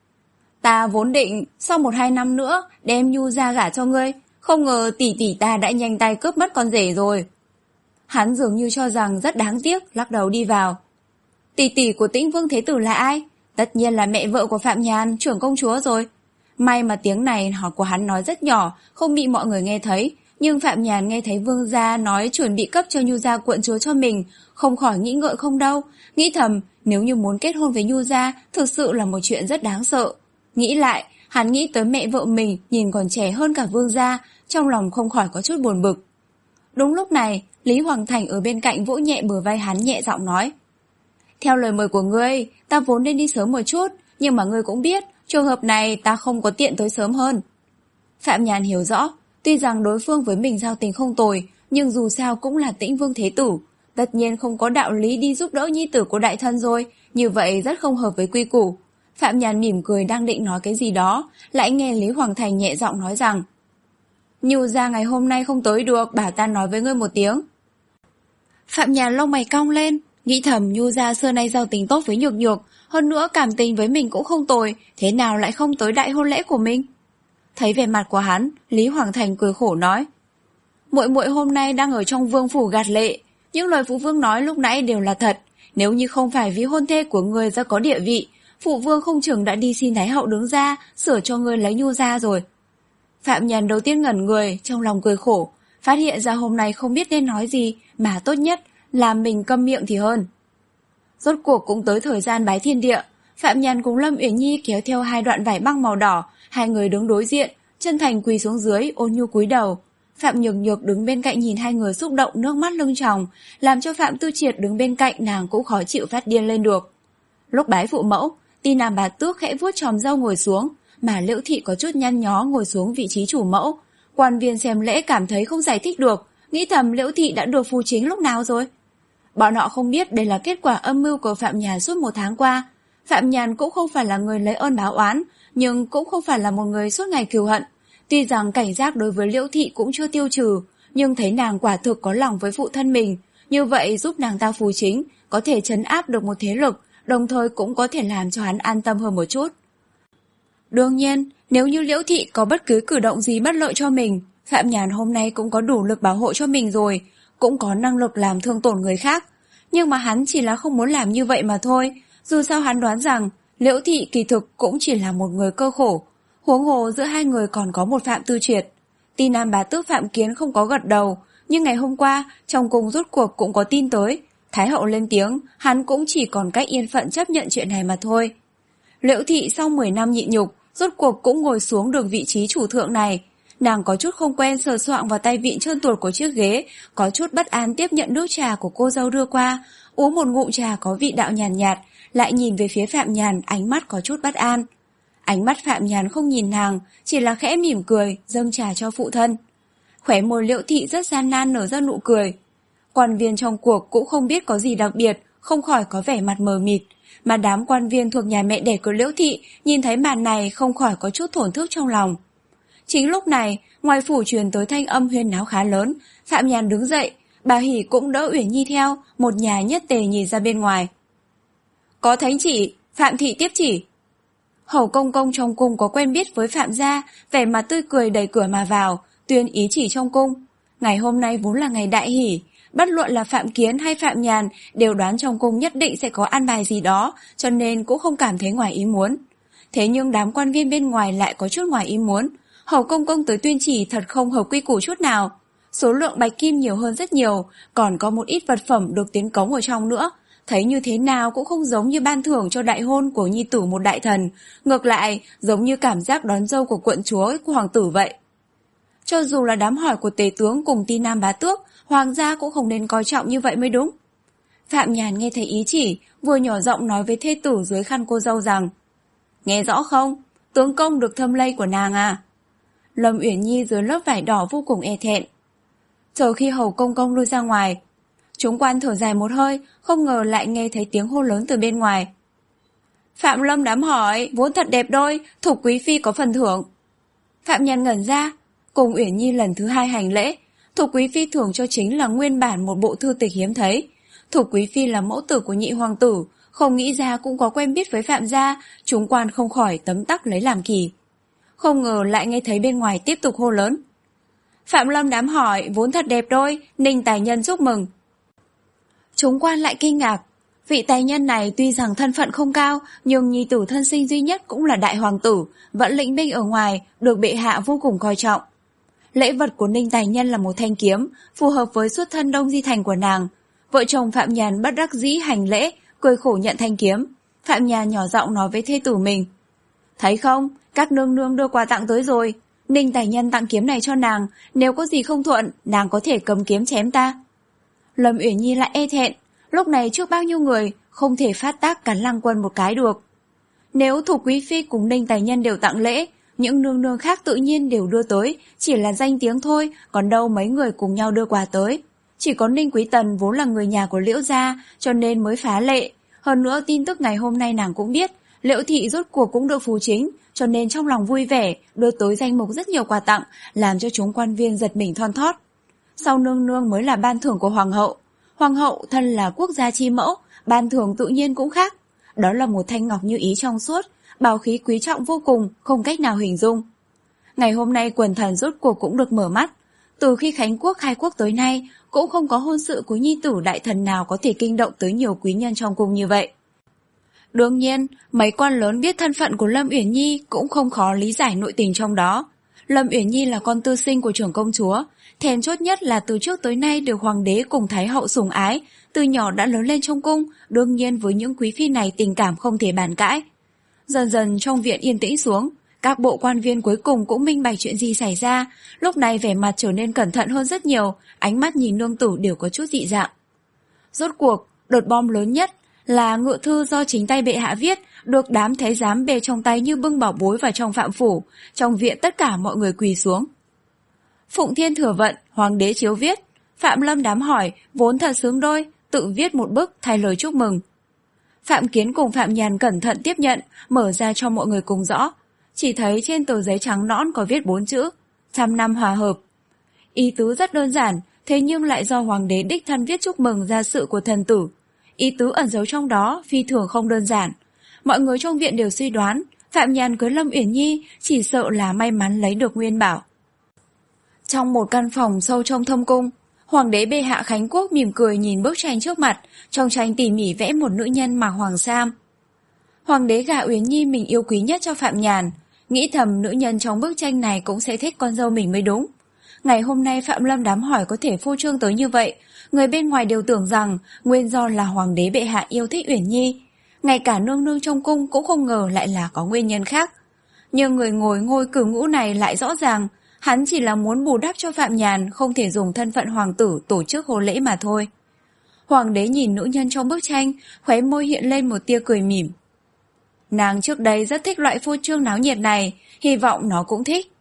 Ta vốn định sau một hai năm nữa đem Nhu ra gả cho ngươi, không ngờ tỷ tỷ ta đã nhanh tay cướp mất con rể rồi. Hắn dường như cho rằng rất đáng tiếc, lắc đầu đi vào. Tỷ tỷ của Tĩnh Vương Thế Tử là ai? Tất nhiên là mẹ vợ của Phạm Nhàn, trưởng công chúa rồi. May mà tiếng này họ của hắn nói rất nhỏ, không bị mọi người nghe thấy. Nhưng Phạm Nhàn nghe thấy vương gia nói chuẩn bị cấp cho Nhu gia quận chúa cho mình, không khỏi nghĩ ngợi không đâu. Nghĩ thầm, nếu như muốn kết hôn với Nhu gia, thực sự là một chuyện rất đáng sợ. Nghĩ lại, hắn nghĩ tới mẹ vợ mình nhìn còn trẻ hơn cả vương gia, trong lòng không khỏi có chút buồn bực. Đúng lúc này, Lý Hoàng Thành ở bên cạnh vỗ nhẹ bờ vai hắn nhẹ giọng nói. Theo lời mời của ngươi, ta vốn nên đi sớm một chút, nhưng mà ngươi cũng biết, trường hợp này ta không có tiện tới sớm hơn. Phạm Nhàn hiểu rõ, tuy rằng đối phương với mình giao tình không tồi, nhưng dù sao cũng là Tĩnh Vương Thế Tử, tất nhiên không có đạo lý đi giúp đỡ nhi tử của đại thân rồi, như vậy rất không hợp với quy củ. Phạm Nhàn mỉm cười đang định nói cái gì đó, lại nghe Lý Hoàng Thành nhẹ giọng nói rằng Nhu gia ngày hôm nay không tới được, bảo ta nói với ngươi một tiếng. Phạm Nhàn lông mày cong lên, nghĩ thầm Nhu gia xưa nay giao tình tốt với Nhược Nhược, hơn nữa cảm tình với mình cũng không tồi, thế nào lại không tới đại hôn lễ của mình? Thấy vẻ mặt của hắn, Lý Hoàng Thành cười khổ nói. Muội muội hôm nay đang ở trong vương phủ gạt lệ, những lời phụ vương nói lúc nãy đều là thật, nếu như không phải vì hôn thê của người ra có địa vị, phụ vương không chừng đã đi xin thái hậu đứng ra, sửa cho người lấy Nhu gia rồi. Phạm Nhàn đầu tiên ngẩn người, trong lòng cười khổ, phát hiện ra hôm nay không biết nên nói gì, mà tốt nhất là mình câm miệng thì hơn. Rốt cuộc cũng tới thời gian bái thiên địa, Phạm Nhàn cùng Lâm Uyển Nhi kéo theo hai đoạn vải băng màu đỏ, hai người đứng đối diện, chân thành quỳ xuống dưới, ôn nhu cúi đầu. Phạm Nhược Nhược đứng bên cạnh nhìn hai người xúc động, nước mắt lưng tròng, làm cho Phạm Tư Triệt đứng bên cạnh nàng cũng khó chịu phát điên lên được. Lúc bái phụ mẫu, Ti Nam Bá Tước khẽ vuốt chòm râu ngồi xuống, mà Liễu Thị có chút nhăn nhó ngồi xuống vị trí chủ mẫu. Quan viên xem lễ cảm thấy không giải thích được, nghĩ thầm Liễu Thị đã được phù chính lúc nào rồi. Bọn họ không biết đây là kết quả âm mưu của Phạm Nhàn suốt một tháng qua. Phạm Nhàn cũng không phải là người lấy ơn báo oán, nhưng cũng không phải là một người suốt ngày cừu hận. Tuy rằng cảnh giác đối với Liễu Thị cũng chưa tiêu trừ, nhưng thấy nàng quả thực có lòng với phụ thân mình, như vậy giúp nàng ta phù chính, có thể trấn áp được một thế lực, đồng thời cũng có thể làm cho hắn an tâm hơn một chút. Đương nhiên, nếu như Liễu Thị có bất cứ cử động gì bất lợi cho mình, Phạm Nhàn hôm nay cũng có đủ lực bảo hộ cho mình rồi, cũng có năng lực làm thương tổn người khác. Nhưng mà hắn chỉ là không muốn làm như vậy mà thôi, dù sao hắn đoán rằng Liễu Thị kỳ thực cũng chỉ là một người cơ khổ, huống hồ giữa hai người còn có một Phạm Tư Triệt. Ti Nam Bá Tước Phạm Kiến không có gật đầu, nhưng ngày hôm qua trong cung rốt cuộc cũng có tin tới, Thái hậu lên tiếng, hắn cũng chỉ còn cách yên phận chấp nhận chuyện này mà thôi. Liễu Thị sau mười năm nhịn nhục, rốt cuộc cũng ngồi xuống được vị trí chủ thượng này. Nàng có chút không quen sờ soạng vào tay vịn trơn tuột của chiếc ghế, có chút bất an tiếp nhận nước trà của cô dâu đưa qua, uống một ngụm trà có vị đạo nhàn nhạt, nhạt, lại nhìn về phía Phạm Nhàn, ánh mắt có chút bất an. Ánh mắt Phạm Nhàn không nhìn nàng, chỉ là khẽ mỉm cười, dâng trà cho phụ thân. Khóe môi Liễu Thị rất gian nan nở ra nụ cười. Quan viên trong cuộc cũng không biết có gì đặc biệt, không khỏi có vẻ mặt mờ mịt, mà đám quan viên thuộc nhà mẹ đẻ của Liễu Thị nhìn thấy màn này không khỏi có chút thổn thức trong lòng. Chính lúc này, ngoài phủ truyền tới thanh âm huyên náo khá lớn, Phạm Nhàn đứng dậy, bà Hỷ cũng đỡ Uyển Nhi theo, một nhà nhất tề nhìn ra bên ngoài. Có thánh chỉ, Phạm thị tiếp chỉ. Hầu công công trong cung có quen biết với Phạm gia, vẻ mặt tươi cười đẩy cửa mà vào, tuyên ý chỉ trong cung. Ngày hôm nay vốn là ngày đại hỷ, bất luận là Phạm Kiến hay Phạm Nhàn đều đoán trong cung nhất định sẽ có an bài gì đó, cho nên cũng không cảm thấy ngoài ý muốn. Thế nhưng đám quan viên bên ngoài lại có chút ngoài ý muốn. Hầu công công tới tuyên chỉ thật không hợp quy củ chút nào. Số lượng bạch kim nhiều hơn rất nhiều, còn có một ít vật phẩm được tiến cống ở trong nữa. Thấy như thế nào cũng không giống như ban thưởng cho đại hôn của nhi tử một đại thần, ngược lại giống như cảm giác đón dâu của quận chúa của hoàng tử vậy. Cho dù là đám hỏi của tề tướng cùng Ti Nam Bá Tước, hoàng gia cũng không nên coi trọng như vậy mới đúng. Phạm Nhàn nghe thấy ý chỉ, vừa nhỏ giọng nói với thê tử dưới khăn cô dâu rằng: Nghe rõ không? Tướng công được thâm lây của nàng à? Lâm Uyển Nhi dưới lớp vải đỏ vô cùng e thẹn. Chờ khi hầu công công lui ra ngoài, chúng quan thở dài một hơi, không ngờ lại nghe thấy tiếng hô lớn từ bên ngoài. Phạm Lâm đám hỏi, vốn thật đẹp đôi, Thục quý phi có phần thưởng. Phạm Nhàn ngẩn ra, cùng Uyển Nhi lần thứ hai hành lễ. Thục quý phi thưởng cho chính là nguyên bản một bộ thư tịch hiếm thấy. Thục quý phi là mẫu tử của nhị hoàng tử, không nghĩ ra cũng có quen biết với Phạm gia, chúng quan không khỏi tấm tắc lấy làm kỳ. Không ngờ lại nghe thấy bên ngoài tiếp tục hô lớn. Phạm Lâm đám hỏi, vốn thật đẹp đôi, Ninh tài nhân chúc mừng. Chúng quan lại kinh ngạc. Vị tài nhân này tuy rằng thân phận không cao, nhưng nhi tử thân sinh duy nhất cũng là đại hoàng tử, vẫn lĩnh binh ở ngoài, được bệ hạ vô cùng coi trọng. Lễ vật của Ninh tài nhân là một thanh kiếm, phù hợp với xuất thân Đông Di Thành của nàng. Vợ chồng Phạm Nhàn bất đắc dĩ hành lễ, cười khổ nhận thanh kiếm. Phạm Nhàn nhỏ giọng nói với thê tử mình. Thấy không, các nương nương đưa quà tặng tới rồi. Ninh tài nhân tặng kiếm này cho nàng, nếu có gì không thuận, nàng có thể cầm kiếm chém ta. Lâm Uyển Nhi lại e thẹn, lúc này trước bao nhiêu người, không thể phát tác cắn Lăng Quân một cái được. Nếu Thục quý phi cùng Ninh tài nhân đều tặng lễ, những nương nương khác tự nhiên đều đưa tới, chỉ là danh tiếng thôi, còn đâu mấy người cùng nhau đưa quà tới. Chỉ có Ninh Quý Tần vốn là người nhà của Liễu gia, cho nên mới phá lệ. Hơn nữa tin tức ngày hôm nay nàng cũng biết, Liễu thị rốt cuộc cũng được phù chính, cho nên trong lòng vui vẻ, đưa tới danh mục rất nhiều quà tặng, làm cho chúng quan viên giật mình thon thót. Sau nương nương mới là ban thưởng của hoàng hậu. Hoàng hậu thân là quốc gia chi mẫu, ban thưởng tự nhiên cũng khác. Đó là một thanh ngọc như ý trong suốt, bảo khí quý trọng vô cùng, không cách nào hình dung. Ngày hôm nay quần thần rốt cuộc cũng được mở mắt. Từ khi Khánh Quốc khai quốc tới nay, cũng không có hôn sự của nhi tử đại thần nào có thể kinh động tới nhiều quý nhân trong cung như vậy. Đương nhiên, mấy quan lớn biết thân phận của Lâm Uyển Nhi cũng không khó lý giải nội tình trong đó. Lâm Uyển Nhi là con tư sinh của trưởng công chúa, thèn chốt nhất là từ trước tới nay được hoàng đế cùng thái hậu sủng ái, từ nhỏ đã lớn lên trong cung, đương nhiên với những quý phi này tình cảm không thể bàn cãi. Dần dần trong viện yên tĩnh xuống, các bộ quan viên cuối cùng cũng minh bạch chuyện gì xảy ra, lúc này vẻ mặt trở nên cẩn thận hơn rất nhiều, ánh mắt nhìn nương tử đều có chút dị dạng. Rốt cuộc, đợt bom lớn nhất là ngự thư do chính tay bệ hạ viết, được đám thái giám bê trong tay như bưng bảo bối vào trong phạm phủ. Trong viện tất cả mọi người quỳ xuống. Phụng Thiên Thừa Vận, Hoàng đế chiếu viết. Phạm Lâm đám hỏi, vốn thật xứng đôi, tự viết một bức thay lời chúc mừng. Phạm Kiến cùng Phạm Nhàn cẩn thận tiếp nhận, mở ra cho mọi người cùng rõ. Chỉ thấy trên tờ giấy trắng nõn có viết bốn chữ, trăm năm hòa hợp. Ý tứ rất đơn giản, thế nhưng lại do Hoàng đế đích thân viết chúc mừng gia sự của thần tử. Ý tứ ẩn giấu trong đó phi thường không đơn giản. Mọi người trong viện đều suy đoán, Phạm Nhàn cưới Lâm Uyển Nhi chỉ sợ là may mắn lấy được nguyên bảo. Trong một căn phòng sâu trong thâm cung, Hoàng đế bệ hạ Khánh Quốc mỉm cười nhìn bức tranh trước mặt, trong tranh tỉ mỉ vẽ một nữ nhân mặc hoàng sam. Hoàng đế gả Uyển Nhi mình yêu quý nhất cho Phạm Nhàn, nghĩ thầm nữ nhân trong bức tranh này cũng sẽ thích con dâu mình mới đúng. Ngày hôm nay Phạm Lâm đám hỏi có thể phô trương tới như vậy, người bên ngoài đều tưởng rằng nguyên do là Hoàng đế bệ hạ yêu thích Uyển Nhi. Ngay cả nương nương trong cung cũng không ngờ lại là có nguyên nhân khác. Nhưng người ngồi ngôi cửu ngũ này lại rõ ràng, hắn chỉ là muốn bù đắp cho Phạm Nhàn không thể dùng thân phận hoàng tử tổ chức hôn lễ mà thôi. Hoàng đế nhìn nữ nhân trong bức tranh, khóe môi hiện lên một tia cười mỉm. Nàng trước đây rất thích loại phô trương náo nhiệt này, hy vọng nó cũng thích.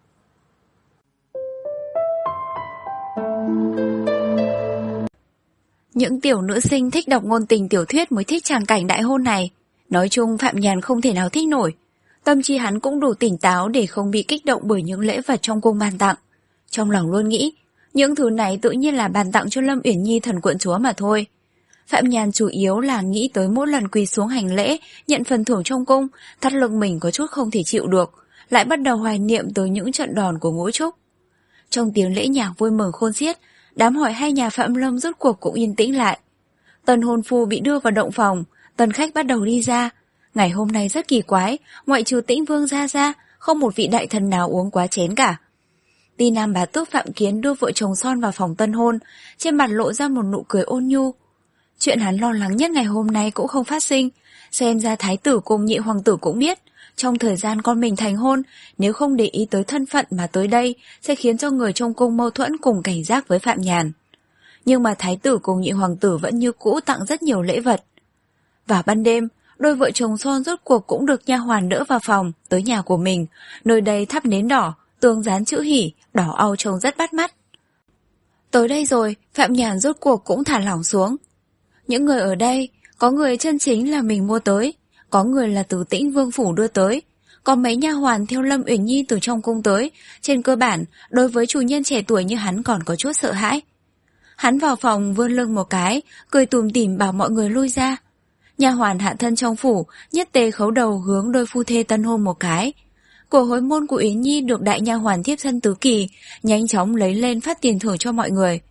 Những tiểu nữ sinh thích đọc ngôn tình tiểu thuyết mới thích tràng cảnh đại hôn này. Nói chung Phạm Nhàn không thể nào thích nổi. Tâm trí hắn cũng đủ tỉnh táo để không bị kích động bởi những lễ vật trong cung ban tặng. Trong lòng luôn nghĩ, những thứ này tự nhiên là ban tặng cho Lâm Uyển Nhi thần quận chúa mà thôi. Phạm Nhàn chủ yếu là nghĩ tới mỗi lần quỳ xuống hành lễ, nhận phần thưởng trong cung, thắt lưng mình có chút không thể chịu được, lại bắt đầu hoài niệm tới những trận đòn của Ngũ Trúc. Trong tiếng lễ nhạc vui mừng khôn xiết, đám hỏi hai nhà Phạm Lâm rốt cuộc cũng yên tĩnh lại. Tân hôn phu bị đưa vào động phòng, tân khách bắt đầu đi ra. Ngày hôm nay rất kỳ quái, ngoại trừ Tĩnh Vương ra ra, không một vị đại thần nào uống quá chén cả. Ti Nam bá tước Phạm Kiến đưa vợ chồng son vào phòng tân hôn, trên mặt lộ ra một nụ cười ôn nhu. Chuyện hắn lo lắng nhất ngày hôm nay cũng không phát sinh, xem ra thái tử cùng nhị hoàng tử cũng biết, trong thời gian con mình thành hôn, nếu không để ý tới thân phận mà tới đây, sẽ khiến cho người trong cung mâu thuẫn cùng cảnh giác với Phạm Nhàn. Nhưng mà thái tử cùng nhị hoàng tử vẫn như cũ tặng rất nhiều lễ vật. Vào ban đêm, đôi vợ chồng son rốt cuộc cũng được nha hoàn đỡ vào phòng, tới nhà của mình, nơi đây thắp nến đỏ, tường dán chữ hỉ, đỏ au trông rất bắt mắt. Tới đây rồi, Phạm Nhàn rốt cuộc cũng thả lỏng xuống. Những người ở đây, có người chân chính là mình mua tới, có người là từ Tĩnh Vương phủ đưa tới, có mấy nha hoàn theo Lâm Uyển Nhi từ trong cung tới, trên cơ bản, đối với chủ nhân trẻ tuổi như hắn còn có chút sợ hãi. Hắn vào phòng vươn lưng một cái, cười tủm tỉm bảo mọi người lui ra. Nha hoàn hạ thân trong phủ, nhất tề khấu đầu hướng đôi phu thê tân hôn một cái. Của hối môn của Uyển Nhi được đại nha hoàn tiếp thân Tứ Kỳ, nhanh chóng lấy lên phát tiền thưởng cho mọi người.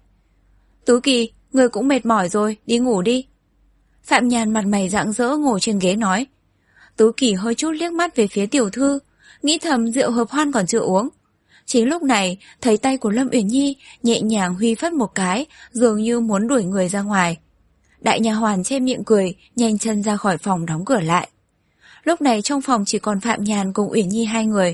Tứ Kỳ, người cũng mệt mỏi rồi, đi ngủ đi. Phạm Nhàn mặt mày rạng rỡ ngồi trên ghế nói. Tứ Kỳ hơi chút liếc mắt về phía tiểu thư, nghĩ thầm rượu hợp hoan còn chưa uống. Chính lúc này, thấy tay của Lâm Uyển Nhi nhẹ nhàng huy phất một cái, dường như muốn đuổi người ra ngoài. Đại nha hoàn che miệng cười, nhanh chân ra khỏi phòng đóng cửa lại. Lúc này trong phòng chỉ còn Phạm Nhàn cùng Uyển Nhi hai người.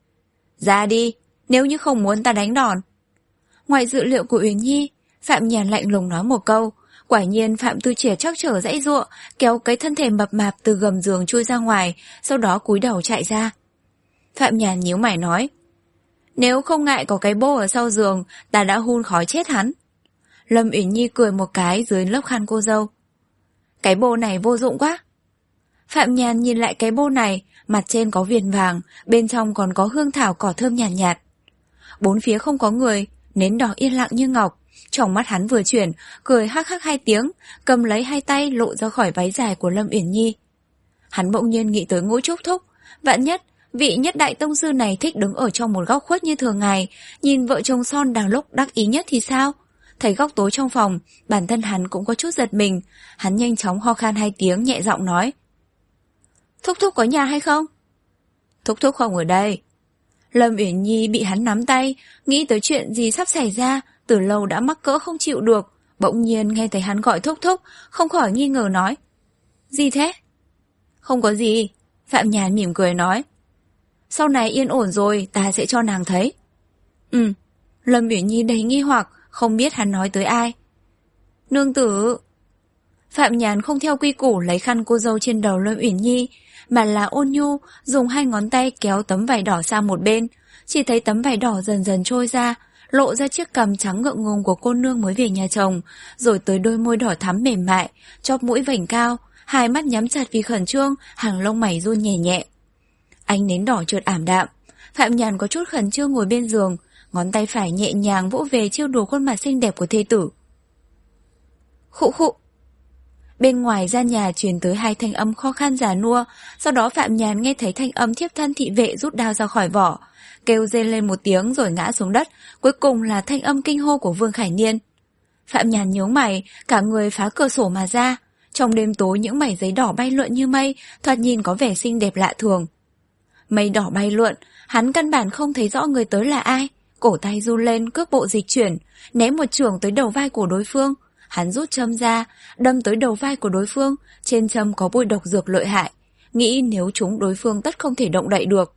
Ra đi, nếu như không muốn ta đánh đòn. Ngoài dự liệu của Uyển Nhi, Phạm Nhàn lạnh lùng nói một câu. Quả nhiên Phạm Tư Triệt chắc trở dãy giụa, kéo cái thân thể mập mạp từ gầm giường chui ra ngoài, sau đó cúi đầu chạy ra. Phạm Nhàn nhíu mày nói, nếu không ngại có cái bô ở sau giường, ta đã hun khói chết hắn. Lâm Uyển Nhi cười một cái dưới lớp khăn cô dâu. Cái bô này vô dụng quá. Phạm Nhàn nhìn lại cái bô này, mặt trên có viền vàng, bên trong còn có hương thảo cỏ thơm nhàn nhạt, nhạt. Bốn phía không có người, nến đỏ yên lặng như ngọc. Trong mắt hắn vừa chuyển, cười hắc hắc hai tiếng, cầm lấy hai tay lộ ra khỏi váy dài của Lâm Uyển Nhi. Hắn bỗng nhiên nghĩ tới Ngũ Trúc thúc, vạn nhất, vị nhất đại tông sư này thích đứng ở trong một góc khuất như thường ngày, nhìn vợ chồng son đang lúc đắc ý nhất thì sao? Thấy góc tối trong phòng, bản thân hắn cũng có chút giật mình, hắn nhanh chóng ho khan hai tiếng nhẹ giọng nói. Thúc thúc có nhà hay không? Thúc thúc không ở đây. Lâm Uyển Nhi bị hắn nắm tay, nghĩ tới chuyện gì sắp xảy ra, từ lâu đã mắc cỡ không chịu được, bỗng nhiên nghe thấy hắn gọi thúc thúc, không khỏi nghi ngờ nói. Gì thế? Không có gì, Phạm Nhàn mỉm cười nói. Sau này yên ổn rồi, ta sẽ cho nàng thấy. Ừ, Lâm Uyển Nhi đầy nghi hoặc, không biết hắn nói tới ai. Nương tử. Phạm Nhàn không theo quy củ lấy khăn cô dâu trên đầu Lâm Uyển Nhi, mà là ôn nhu, dùng hai ngón tay kéo tấm vải đỏ sang một bên. Chỉ thấy tấm vải đỏ dần dần trôi ra, lộ ra chiếc cằm trắng ngượng ngùng của cô nương mới về nhà chồng, rồi tới đôi môi đỏ thắm mềm mại, chóp mũi vành cao, hai mắt nhắm chặt vì khẩn trương, hàng lông mày run nhẹ nhẹ. Ánh nến đỏ chợt ảm đạm, Phạm Nhàn có chút khẩn trương ngồi bên giường, ngón tay phải nhẹ nhàng vỗ về chiêu đùa khuôn mặt xinh đẹp của thê tử. Khụ khụ. Bên ngoài gian nhà truyền tới hai thanh âm khó khăn già nua, sau đó Phạm Nhàn nghe thấy thanh âm thiếp thân thị vệ rút đao ra khỏi vỏ, kêu rên lên một tiếng rồi ngã xuống đất, cuối cùng là thanh âm kinh hô của Vương Khải Niên. Phạm Nhàn nhướng mày, cả người phá cửa sổ mà ra, trong đêm tối những mảnh giấy đỏ bay lượn như mây, thoạt nhìn có vẻ xinh đẹp lạ thường. Mây đỏ bay lượn, hắn căn bản không thấy rõ người tới là ai, cổ tay run lên, cước bộ dịch chuyển, ném một chưởng tới đầu vai của đối phương. Hắn rút châm ra, đâm tới đầu vai của đối phương, trên châm có bôi độc dược lợi hại, nghĩ nếu trúng đối phương tất không thể động đậy được.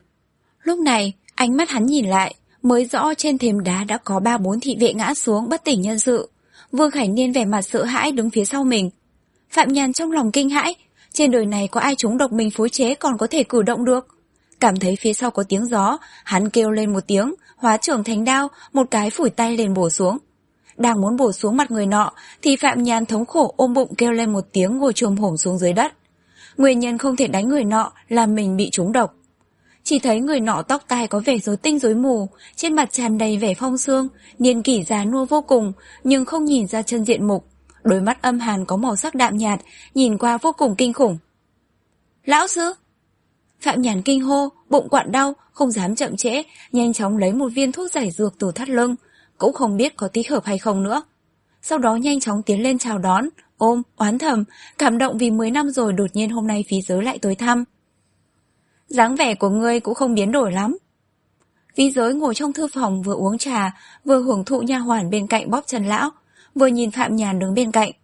Lúc này, ánh mắt hắn nhìn lại, mới rõ trên thềm đá đã có ba bốn thị vệ ngã xuống bất tỉnh nhân sự. Vương Khải Niên vẻ mặt sợ hãi đứng phía sau mình. Phạm Nhàn trong lòng kinh hãi, trên đời này có ai trúng độc mình phối chế còn có thể cử động được. Cảm thấy phía sau có tiếng gió, hắn kêu lên một tiếng, hóa trưởng thành đao, một cái phủi tay lên bổ xuống. Đang muốn bổ xuống mặt người nọ, thì Phạm Nhàn thống khổ ôm bụng kêu lên một tiếng ngồi chồm hổm xuống dưới đất. Nguyên nhân không thể đánh người nọ là mình bị trúng độc. Chỉ thấy người nọ tóc tai có vẻ rối tinh rối mù, trên mặt tràn đầy vẻ phong sương, niên kỷ già nua vô cùng, nhưng không nhìn ra chân diện mục. Đôi mắt âm hàn có màu sắc đạm nhạt, nhìn qua vô cùng kinh khủng. Lão sư! Phạm Nhàn kinh hô, bụng quặn đau, không dám chậm trễ, nhanh chóng lấy một viên thuốc giải dược từ thắt lưng, cũng không biết có thích hợp hay không nữa. Sau đó nhanh chóng tiến lên chào đón, ôm, oán thầm, cảm động vì mười năm rồi đột nhiên hôm nay Phí Giới lại tới thăm. Dáng vẻ của ngươi cũng không biến đổi lắm. Phí Giới ngồi trong thư phòng vừa uống trà, vừa hưởng thụ nha hoàn bên cạnh bóp chân lão, vừa nhìn Phạm Nhàn đứng bên cạnh.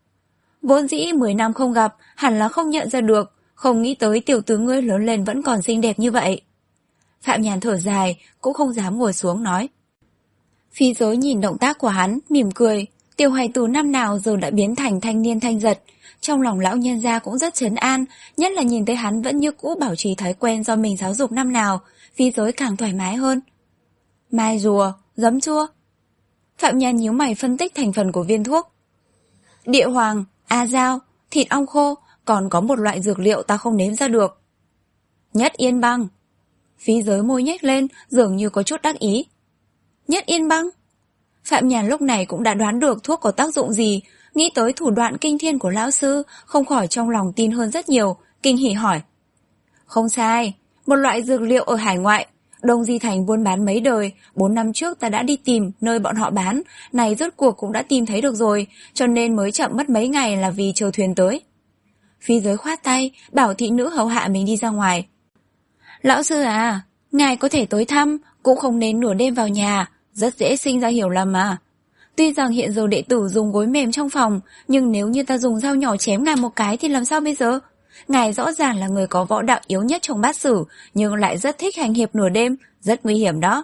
Vốn dĩ mười năm không gặp, hẳn là không nhận ra được, không nghĩ tới tiểu tử ngươi lớn lên vẫn còn xinh đẹp như vậy. Phạm Nhàn thở dài, cũng không dám ngồi xuống nói. Phí Giới nhìn động tác của hắn, mỉm cười, tiểu hài tử năm nào giờ đã biến thành thanh niên thanh giật. Trong lòng lão nhân gia cũng rất trấn an, nhất là nhìn thấy hắn vẫn như cũ bảo trì thói quen do mình giáo dục năm nào, Phí Giới càng thoải mái hơn. Mai rùa, giấm chua. Phạm Nhàn nhíu mày phân tích thành phần của viên thuốc. Địa hoàng, a dao, thịt ong khô, còn có một loại dược liệu ta không nếm ra được. Nhất yên băng. Phí Giới môi nhếch lên, dường như có chút đắc ý. Nhất yên băng. Phạm Nhàn lúc này cũng đã đoán được thuốc có tác dụng gì, nghĩ tới thủ đoạn kinh thiên của lão sư, không khỏi trong lòng tin hơn rất nhiều, kinh hỉ hỏi. Không sai, một loại dược liệu ở hải ngoại, Đông Di Thành buôn bán mấy đời, bốn năm trước ta đã đi tìm nơi bọn họ bán, này rốt cuộc cũng đã tìm thấy được rồi, cho nên mới chậm mất mấy ngày là vì chờ thuyền tới. Phí Giới khoát tay, bảo thị nữ hầu hạ mình đi ra ngoài. Lão sư à, ngài có thể tới thăm, cũng không nên nửa đêm vào nhà, rất dễ sinh ra hiểu lầm mà. Tuy rằng hiện giờ đệ tử dùng gối mềm trong phòng, nhưng nếu như ta dùng dao nhỏ chém ngài một cái thì làm sao bây giờ? Ngài rõ ràng là người có võ đạo yếu nhất trong bát sử, nhưng lại rất thích hành hiệp nửa đêm, rất nguy hiểm đó.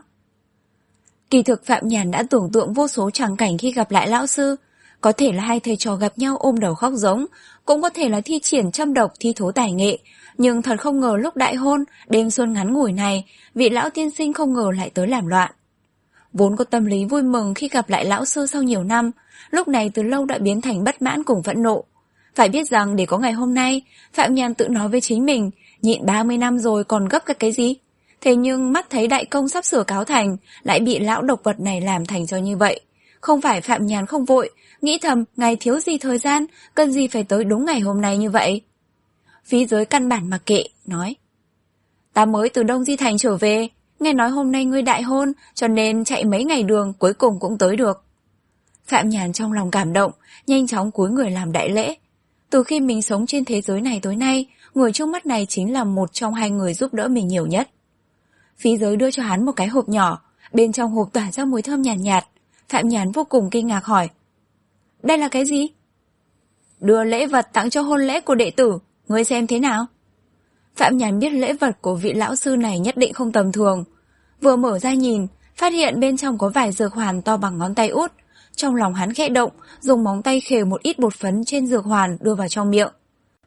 Kỳ thực Phạm Nhàn đã tưởng tượng vô số tràng cảnh khi gặp lại lão sư. Có thể là hai thầy trò gặp nhau ôm đầu khóc giống, cũng có thể là thi triển châm độc thi thố tài nghệ. Nhưng thật không ngờ lúc đại hôn, đêm xuân ngắn ngủi này, vị lão tiên sinh không ngờ lại tới làm loạn. Vốn có tâm lý vui mừng khi gặp lại lão sư sau nhiều năm, lúc này từ lâu đã biến thành bất mãn cùng phẫn nộ. Phải biết rằng để có ngày hôm nay, Phạm Nhàn tự nói với chính mình, nhịn ba mươi năm rồi còn gấp cái cái gì? Thế nhưng mắt thấy đại công sắp sửa cáo thành, lại bị lão độc vật này làm thành cho như vậy. Không phải Phạm Nhàn không vội, nghĩ thầm ngày thiếu gì thời gian, cần gì phải tới đúng ngày hôm nay như vậy. Phí Giới căn bản mặc kệ, nói. Ta mới từ Đông Di Thành trở về, nghe nói hôm nay ngươi đại hôn, cho nên chạy mấy ngày đường cuối cùng cũng tới được. Phạm Nhàn trong lòng cảm động, nhanh chóng cúi người làm đại lễ. Từ khi mình sống trên thế giới này tối nay, người trước mắt này chính là một trong hai người giúp đỡ mình nhiều nhất. Phí Giới đưa cho hắn một cái hộp nhỏ, bên trong hộp tỏa ra mùi thơm nhàn nhạt, nhạt. Phạm Nhàn vô cùng kinh ngạc hỏi. Đây là cái gì? Đưa lễ vật tặng cho hôn lễ của đệ tử, ngươi xem thế nào? Phạm Nhàn biết lễ vật của vị lão sư này nhất định không tầm thường. Vừa mở ra nhìn, phát hiện bên trong có vài dược hoàn to bằng ngón tay út, Trong lòng hắn khẽ động, dùng móng tay khều một ít bột phấn trên dược hoàn đưa vào trong miệng.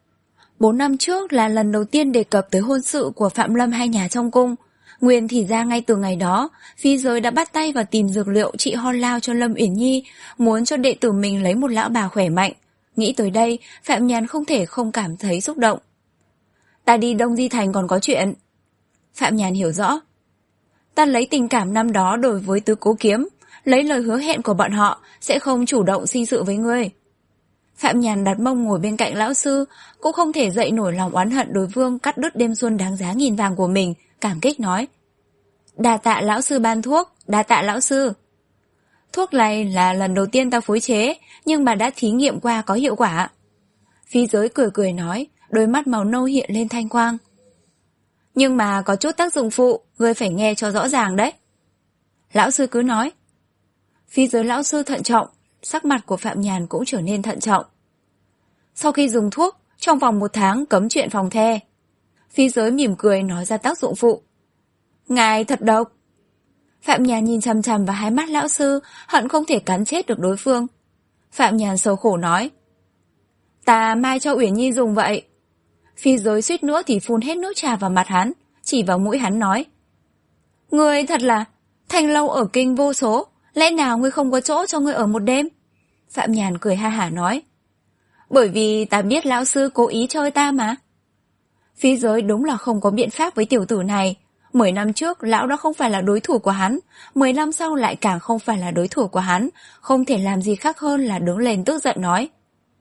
Bốn năm trước là lần đầu tiên đề cập tới hôn sự của Phạm Lâm hai nhà trong cung. Nguyên thì ra ngay từ ngày đó, Phi Giới đã bắt tay vào tìm dược liệu trị ho lao cho Lâm Uyển Nhi, muốn cho đệ tử mình lấy một lão bà khỏe mạnh. Nghĩ tới đây, Phạm Nhàn không thể không cảm thấy xúc động. Ta đi Đông Di Thành còn có chuyện. Phạm Nhàn hiểu rõ. Ta lấy tình cảm năm đó đối với Tứ Cố Kiếm, lấy lời hứa hẹn của bọn họ sẽ không chủ động sinh sự với ngươi. Phạm Nhàn đặt mông ngồi bên cạnh lão sư, cũng không thể dậy nổi lòng oán hận đối phương cắt đứt đêm xuân đáng giá nghìn vàng của mình, cảm kích nói. Đa tạ lão sư ban thuốc, đa tạ lão sư. Thuốc này là lần đầu tiên ta phối chế, nhưng mà đã thí nghiệm qua có hiệu quả. Phi Giới cười cười nói, đôi mắt màu nâu hiện lên thanh quang. Nhưng mà có chút tác dụng phụ, ngươi phải nghe cho rõ ràng đấy. Lão sư cứ nói. Phi Giới lão sư thận trọng, sắc mặt của Phạm Nhàn cũng trở nên thận trọng. Sau khi dùng thuốc, trong vòng một tháng cấm chuyện phòng the. Phi Giới mỉm cười nói ra tác dụng phụ. Ngài thật độc. Phạm Nhàn nhìn chằm chằm vào hai mắt lão sư, hận không thể cắn chết được đối phương. Phạm Nhàn sầu khổ nói. Ta mai cho Uyển Nhi dùng vậy. Phi Giới suýt nữa thì phun hết nước trà vào mặt hắn, chỉ vào mũi hắn nói. Ngươi thật là, Thanh lâu ở kinh vô số, lẽ nào ngươi không có chỗ cho ngươi ở một đêm? Phạm Nhàn cười ha hả nói. Bởi vì ta biết lão sư cố ý chơi ta mà. Phi Giới đúng là không có biện pháp với tiểu tử này. Mười năm trước lão đã không phải là đối thủ của hắn, mười năm sau lại càng không phải là đối thủ của hắn, không thể làm gì khác hơn là đứng lên tức giận nói.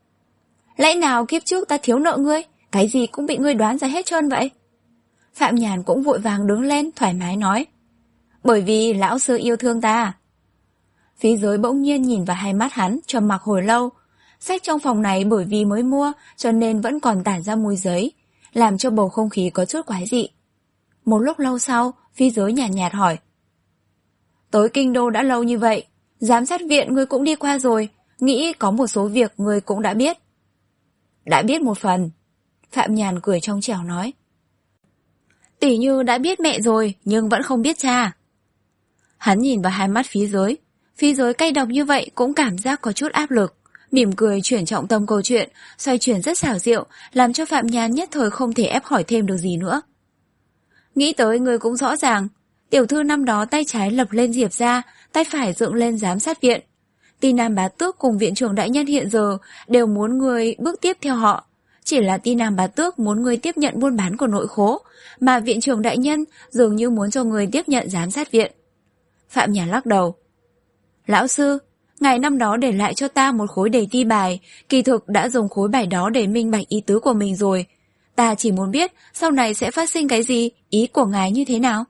Lẽ nào kiếp trước ta thiếu nợ ngươi, cái gì cũng bị ngươi đoán ra hết trơn vậy? Phạm Nhàn cũng vội vàng đứng lên thoải mái nói. Bởi vì lão sư yêu thương ta. Phi Giới bỗng nhiên nhìn vào hai mắt hắn, trầm mặc hồi lâu. Sách trong phòng này bởi vì mới mua cho nên vẫn còn tản ra mùi giấy, làm cho bầu không khí có chút quái dị. Một lúc lâu sau, Phi Giới nhàn nhạt, nhạt hỏi. Tới kinh đô đã lâu như vậy, giám sát viện ngươi cũng đi qua rồi, nghĩ có một số việc ngươi cũng đã biết. Đã biết một phần. Phạm Nhàn cười trong trẻo nói. Tỷ như đã biết mẹ rồi, nhưng vẫn không biết cha. Hắn nhìn vào hai mắt Phi Giới. Phi Giới cay độc như vậy cũng cảm giác có chút áp lực. Mỉm cười chuyển trọng tâm câu chuyện, xoay chuyển rất xảo diệu, làm cho Phạm Nhàn nhất thời không thể ép hỏi thêm được gì nữa. Nghĩ tới người cũng rõ ràng, tiểu thư năm đó tay trái lập lên Diệp ra, tay phải dựng lên giám sát viện. Ti Nam Bá Tước cùng viện trưởng đại nhân hiện giờ đều muốn người bước tiếp theo họ. Chỉ là Ti Nam Bá Tước muốn người tiếp nhận buôn bán của nội khố, mà viện trưởng đại nhân dường như muốn cho người tiếp nhận giám sát viện. Phạm Nhàn lắc đầu. Lão sư, ngài năm đó để lại cho ta một khối đề ti bài, kỳ thực đã dùng khối bài đó để minh bạch ý tứ của mình rồi. Ta chỉ muốn biết sau này sẽ phát sinh cái gì, ý của ngài như thế nào?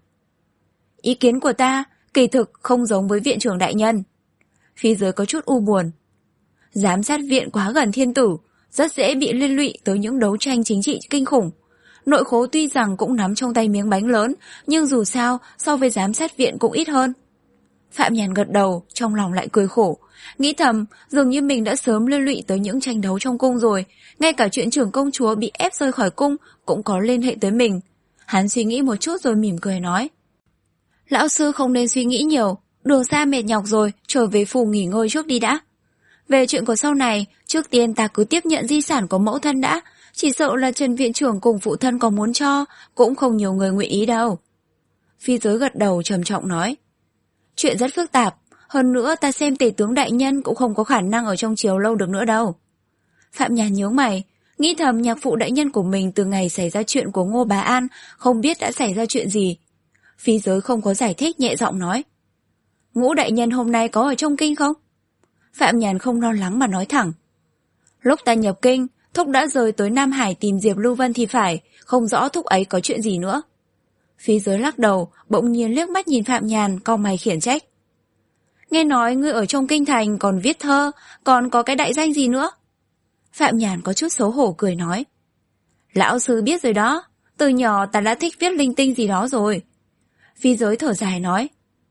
Ý kiến của ta, kỳ thực không giống với viện trưởng đại nhân. Phi Giới có chút u buồn. Giám sát viện quá gần thiên tử, rất dễ bị liên lụy tới những đấu tranh chính trị kinh khủng. Nội khố tuy rằng cũng nắm trong tay miếng bánh lớn, nhưng dù sao so với giám sát viện cũng ít hơn. Phạm Nhàn gật đầu, trong lòng lại cười khổ. Nghĩ thầm, dường như mình đã sớm liên lụy tới những tranh đấu trong cung rồi. Ngay cả chuyện trưởng công chúa bị ép rời khỏi cung cũng có liên hệ tới mình. Hắn suy nghĩ một chút rồi mỉm cười nói. Lão sư không nên suy nghĩ nhiều, đường xa mệt nhọc rồi, trở về phủ nghỉ ngơi trước đi đã. Về chuyện của sau này, trước tiên ta cứ tiếp nhận di sản của mẫu thân đã. Chỉ sợ là Trần viện trưởng cùng phụ thân có muốn cho, cũng không nhiều người nguyện ý đâu. Phi Giới gật đầu trầm trọng nói. Chuyện rất phức tạp, hơn nữa ta xem tể tướng đại nhân cũng không có khả năng ở trong triều lâu được nữa đâu. Phạm Nhàn nhướng mày, nghĩ thầm nhạc phụ đại nhân của mình từ ngày xảy ra chuyện của Ngô Bá An, không biết đã xảy ra chuyện gì. Phi Giới không có giải thích, nhẹ giọng nói. Ngũ đại nhân hôm nay có ở trong kinh không? Phạm Nhàn không lo lắng mà nói thẳng. Lúc ta nhập kinh, thúc đã rời tới Nam Hải tìm Diệp Lưu Vân thì phải, không rõ thúc ấy có chuyện gì nữa. Phi Giới lắc đầu, bỗng nhiên liếc mắt nhìn Phạm Nhàn, cau mày khiển trách. Nghe nói ngươi ở trong kinh thành còn viết thơ, còn có cái đại danh gì nữa? Phạm Nhàn có chút xấu hổ cười nói. Lão sư biết rồi đó, từ nhỏ ta đã thích viết linh tinh gì đó rồi. Phi Giới thở dài nói.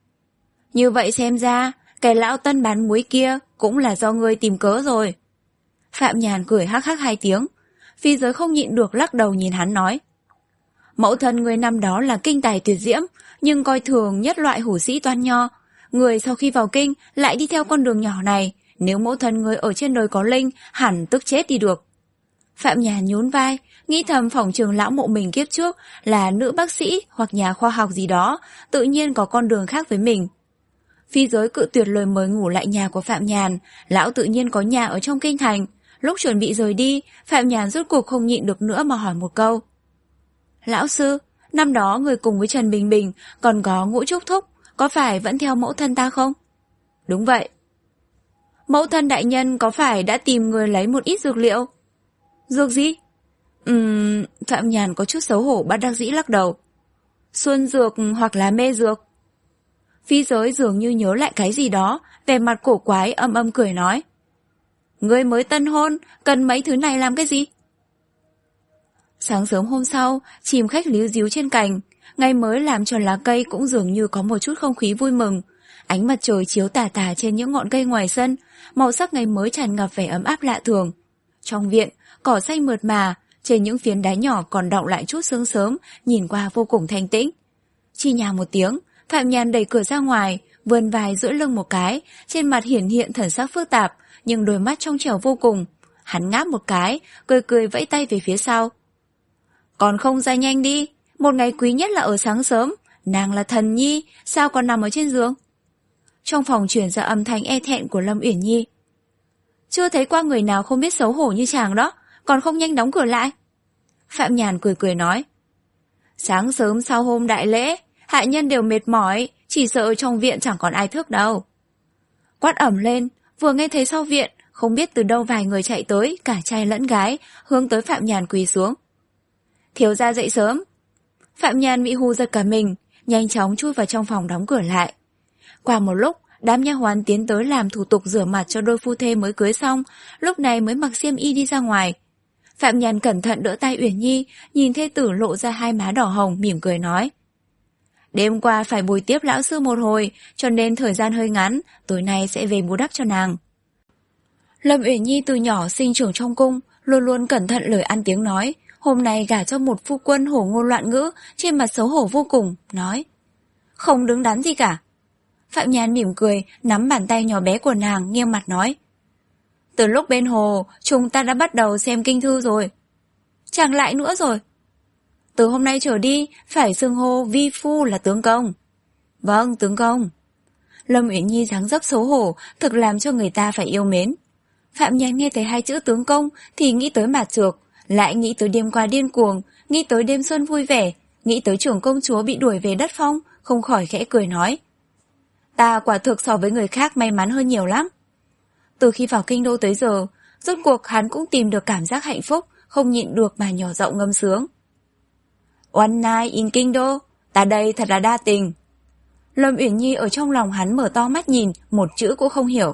Như vậy xem ra, cái lão tân bán muối kia cũng là do ngươi tìm cớ rồi. Phạm Nhàn cười hắc hắc hai tiếng. Phi Giới không nhịn được lắc đầu nhìn hắn nói. Mẫu thân ngươi năm đó là kinh tài tuyệt diễm, nhưng coi thường nhất loại hủ sĩ toan nho. Người sau khi vào kinh lại đi theo con đường nhỏ này, nếu mẫu thân người ở trên đời có linh, hẳn tức chết đi được. Phạm Nhàn nhún vai, nghĩ thầm phỏng trường lão mộ mình kiếp trước là nữ bác sĩ hoặc nhà khoa học gì đó, tự nhiên có con đường khác với mình. Phi giới cự tuyệt lời mời ngủ lại nhà của Phạm Nhàn, lão tự nhiên có nhà ở trong kinh thành. Lúc chuẩn bị rời đi, Phạm Nhàn rốt cuộc không nhịn được nữa mà hỏi một câu. Lão sư, năm đó người cùng với Trần Bình Bình còn có Ngũ Trúc Thúc, có phải vẫn theo mẫu thân ta không? Đúng vậy. Mẫu thân đại nhân có phải đã tìm người lấy một ít dược liệu? Dược gì? Ừm, Phạm Nhàn có chút xấu hổ bất đắc dĩ lắc đầu. Xuân dược hoặc là mê dược. Phi giới dường như nhớ lại cái gì đó, vẻ mặt cổ quái âm âm cười nói. Ngươi mới tân hôn, cần mấy thứ này làm cái gì? Sáng sớm hôm sau, chim khách líu díu trên cành, ngày mới làm cho lá cây cũng dường như có một chút không khí vui mừng. Ánh mặt trời chiếu tà tà trên những ngọn cây ngoài sân, màu sắc ngày mới tràn ngập vẻ ấm áp lạ thường. Trong viện, cỏ xanh mượt mà, trên những phiến đá nhỏ còn đọng lại chút sương sớm, nhìn qua vô cùng thanh tĩnh. Chi nhà một tiếng, Phạm Nhàn đẩy cửa ra ngoài, vươn vai duỗi lưng một cái, trên mặt hiển hiện thần sắc phức tạp, nhưng đôi mắt trong trẻo vô cùng. Hắn ngáp một cái, cười cười vẫy tay về phía sau. Còn không ra nhanh đi, một ngày quý nhất là ở sáng sớm, nàng là thần nhi, sao còn nằm ở trên giường? Trong phòng truyền ra âm thanh e thẹn của Lâm Uyển Nhi. Chưa thấy qua người nào không biết xấu hổ như chàng đó, còn không nhanh đóng cửa lại. Phạm Nhàn cười cười nói. Sáng sớm sau hôm đại lễ, hạ nhân đều mệt mỏi, chỉ sợ trong viện chẳng còn ai thức đâu. Quát ẩm lên, vừa nghe thấy sau viện, không biết từ đâu vài người chạy tới, cả trai lẫn gái, hướng tới Phạm Nhàn quỳ xuống. Thiếu gia dậy sớm. Phạm Nhàn bị hù giật cả mình, nhanh chóng chui vào trong phòng đóng cửa lại. Qua một lúc, đám nha hoàn tiến tới làm thủ tục rửa mặt cho đôi phu thê mới cưới xong, lúc này mới mặc xiêm y đi ra ngoài. Phạm Nhàn cẩn thận đỡ tay Uyển Nhi, nhìn thê tử lộ ra hai má đỏ hồng, mỉm cười nói. Đêm qua phải bồi tiếp lão sư một hồi, cho nên thời gian hơi ngắn, tối nay sẽ về bù đắp cho nàng. Lâm Uyển Nhi từ nhỏ sinh trưởng trong cung, luôn luôn cẩn thận lời ăn tiếng nói. Hôm nay gả cho một phu quân hổ ngôn loạn ngữ, trên mặt xấu hổ vô cùng, nói. Không đứng đắn gì cả. Phạm Nhàn mỉm cười, nắm bàn tay nhỏ bé của nàng, nghiêng mặt nói. Từ lúc bên hồ, chúng ta đã bắt đầu xem kinh thư rồi. Chẳng lại nữa rồi. Từ hôm nay trở đi, phải xưng hô vi phu là tướng công. Vâng, tướng công. Lâm Uyển Nhi dáng dấp xấu hổ, thực làm cho người ta phải yêu mến. Phạm Nhàn nghe thấy hai chữ tướng công thì nghĩ tới Mạt Trược, lại nghĩ tới đêm qua điên cuồng, nghĩ tới đêm xuân vui vẻ, nghĩ tới trưởng công chúa bị đuổi về đất phong, không khỏi khẽ cười nói. Ta quả thực so với người khác may mắn hơn nhiều lắm. Từ khi vào kinh đô tới giờ, rốt cuộc hắn cũng tìm được cảm giác hạnh phúc, không nhịn được mà nhỏ giọng ngâm sướng. One night in kinh đô, ta đây thật là đa tình. Lâm Uyển Nhi ở trong lòng hắn mở to mắt nhìn, một chữ cũng không hiểu.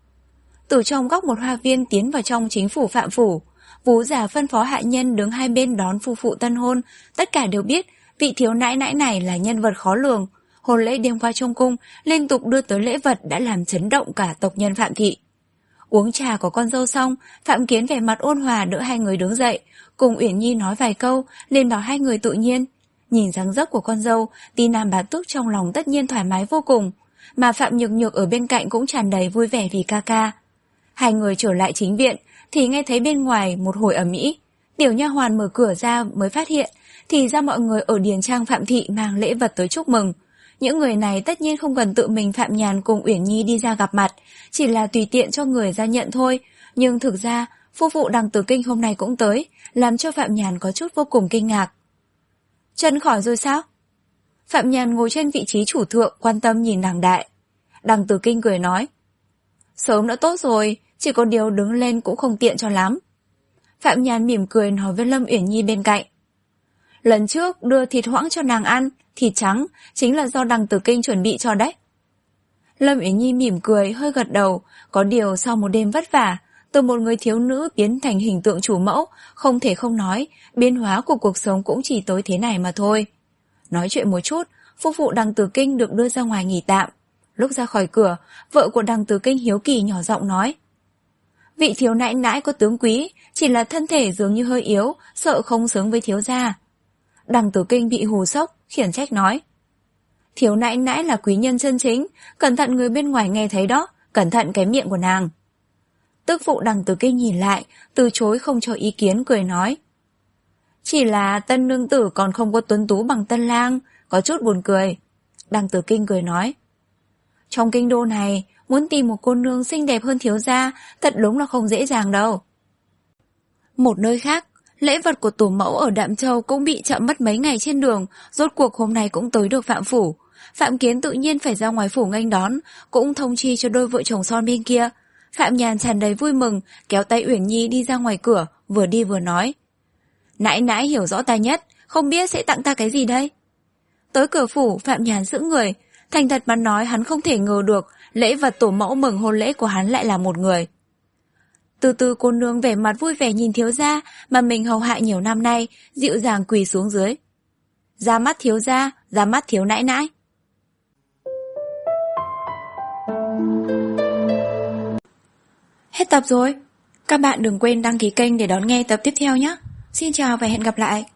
Từ trong góc một hoa viên tiến vào trong chính phủ Phạm phủ, Vú già phân phó hạ nhân đứng hai bên đón phu phụ tân hôn, tất cả đều biết vị thiếu nãi nãi này là nhân vật khó lường. Hôn lễ đêm qua trong cung liên tục đưa tới lễ vật đã làm chấn động cả tộc nhân Phạm thị. Uống trà của con dâu xong, Phạm Kiến vẻ mặt ôn hòa đỡ hai người đứng dậy, cùng Uyển Nhi nói vài câu, liền bảo hai người tự nhiên. Nhìn dáng dấp của con dâu, Tí Nam Bá Túc trong lòng tất nhiên thoải mái vô cùng, mà Phạm Nhược Nhược ở bên cạnh cũng tràn đầy vui vẻ vì ca ca. Hai người trở lại chính viện, thì nghe thấy bên ngoài một hồi ầm ĩ. Tiểu nha hoàn mở cửa ra mới phát hiện, thì ra mọi người ở điền trang Phạm thị mang lễ vật tới chúc mừng. Những người này tất nhiên không cần tự mình Phạm Nhàn cùng Uyển Nhi đi ra gặp mặt, chỉ là tùy tiện cho người ra nhận thôi. Nhưng thực ra, phu phụ Đằng Tử Kinh hôm nay cũng tới, làm cho Phạm Nhàn có chút vô cùng kinh ngạc. Chân khỏi rồi sao? Phạm Nhàn ngồi trên vị trí chủ thượng, quan tâm nhìn Đằng Đại. Đằng Tử Kinh cười nói, sớm đã tốt rồi, chỉ có điều đứng lên cũng không tiện cho lắm. Phạm Nhàn mỉm cười nói với Lâm Uyển Nhi bên cạnh. Lần trước đưa thịt hoãng cho nàng ăn, thịt trắng, chính là do Đằng Tử Kinh chuẩn bị cho đấy. Lâm Uyển Nhi mỉm cười, hơi gật đầu, có điều sau một đêm vất vả, từ một người thiếu nữ biến thành hình tượng chủ mẫu, không thể không nói, biến hóa của cuộc sống cũng chỉ tới thế này mà thôi. Nói chuyện một chút, phu phụ Đằng Tử Kinh được đưa ra ngoài nghỉ tạm. Lúc ra khỏi cửa, vợ của Đằng Tử Kinh hiếu kỳ nhỏ giọng nói. Vị thiếu nãi nãi có tướng quý, chỉ là thân thể dường như hơi yếu, sợ không xứng với thiếu gia. Đằng Tử Kinh bị hù sốc, khiển trách nói. Thiếu nãi nãi là quý nhân chân chính, cẩn thận người bên ngoài nghe thấy đó, cẩn thận cái miệng của nàng. Tức phụ Đằng Tử Kinh nhìn lại, từ chối không cho ý kiến, cười nói. Chỉ là tân nương tử còn không có tuấn tú bằng tân lang, có chút buồn cười. Đằng Tử Kinh cười nói. Trong kinh đô này, muốn tìm một cô nương xinh đẹp hơn thiếu gia, thật đúng là không dễ dàng đâu. Một nơi khác, lễ vật của tổ mẫu ở Đạm Châu cũng bị chậm mất mấy ngày trên đường, rốt cuộc hôm nay cũng tới được Phạm phủ. Phạm Kiến tự nhiên phải ra ngoài phủ nghênh đón, cũng thông chi cho đôi vợ chồng son bên kia. Phạm Nhàn tràn đầy vui mừng, kéo tay Uyển Nhi đi ra ngoài cửa, vừa đi vừa nói. Nãi nãi hiểu rõ ta nhất, không biết sẽ tặng ta cái gì đây? Tới cửa phủ, Phạm Nhàn giữ người, thành thật mà nói hắn không thể ngờ được lễ vật tổ mẫu mừng hôn lễ của hắn lại là một người. Từ từ cô nương vẻ mặt vui vẻ nhìn thiếu gia mà mình hầu hạ nhiều năm nay, dịu dàng quỳ xuống dưới. Ra mắt thiếu gia, ra mắt thiếu nãi nãi. Hết tập rồi. Các bạn đừng quên đăng ký kênh để đón nghe tập tiếp theo nhé. Xin chào và hẹn gặp lại.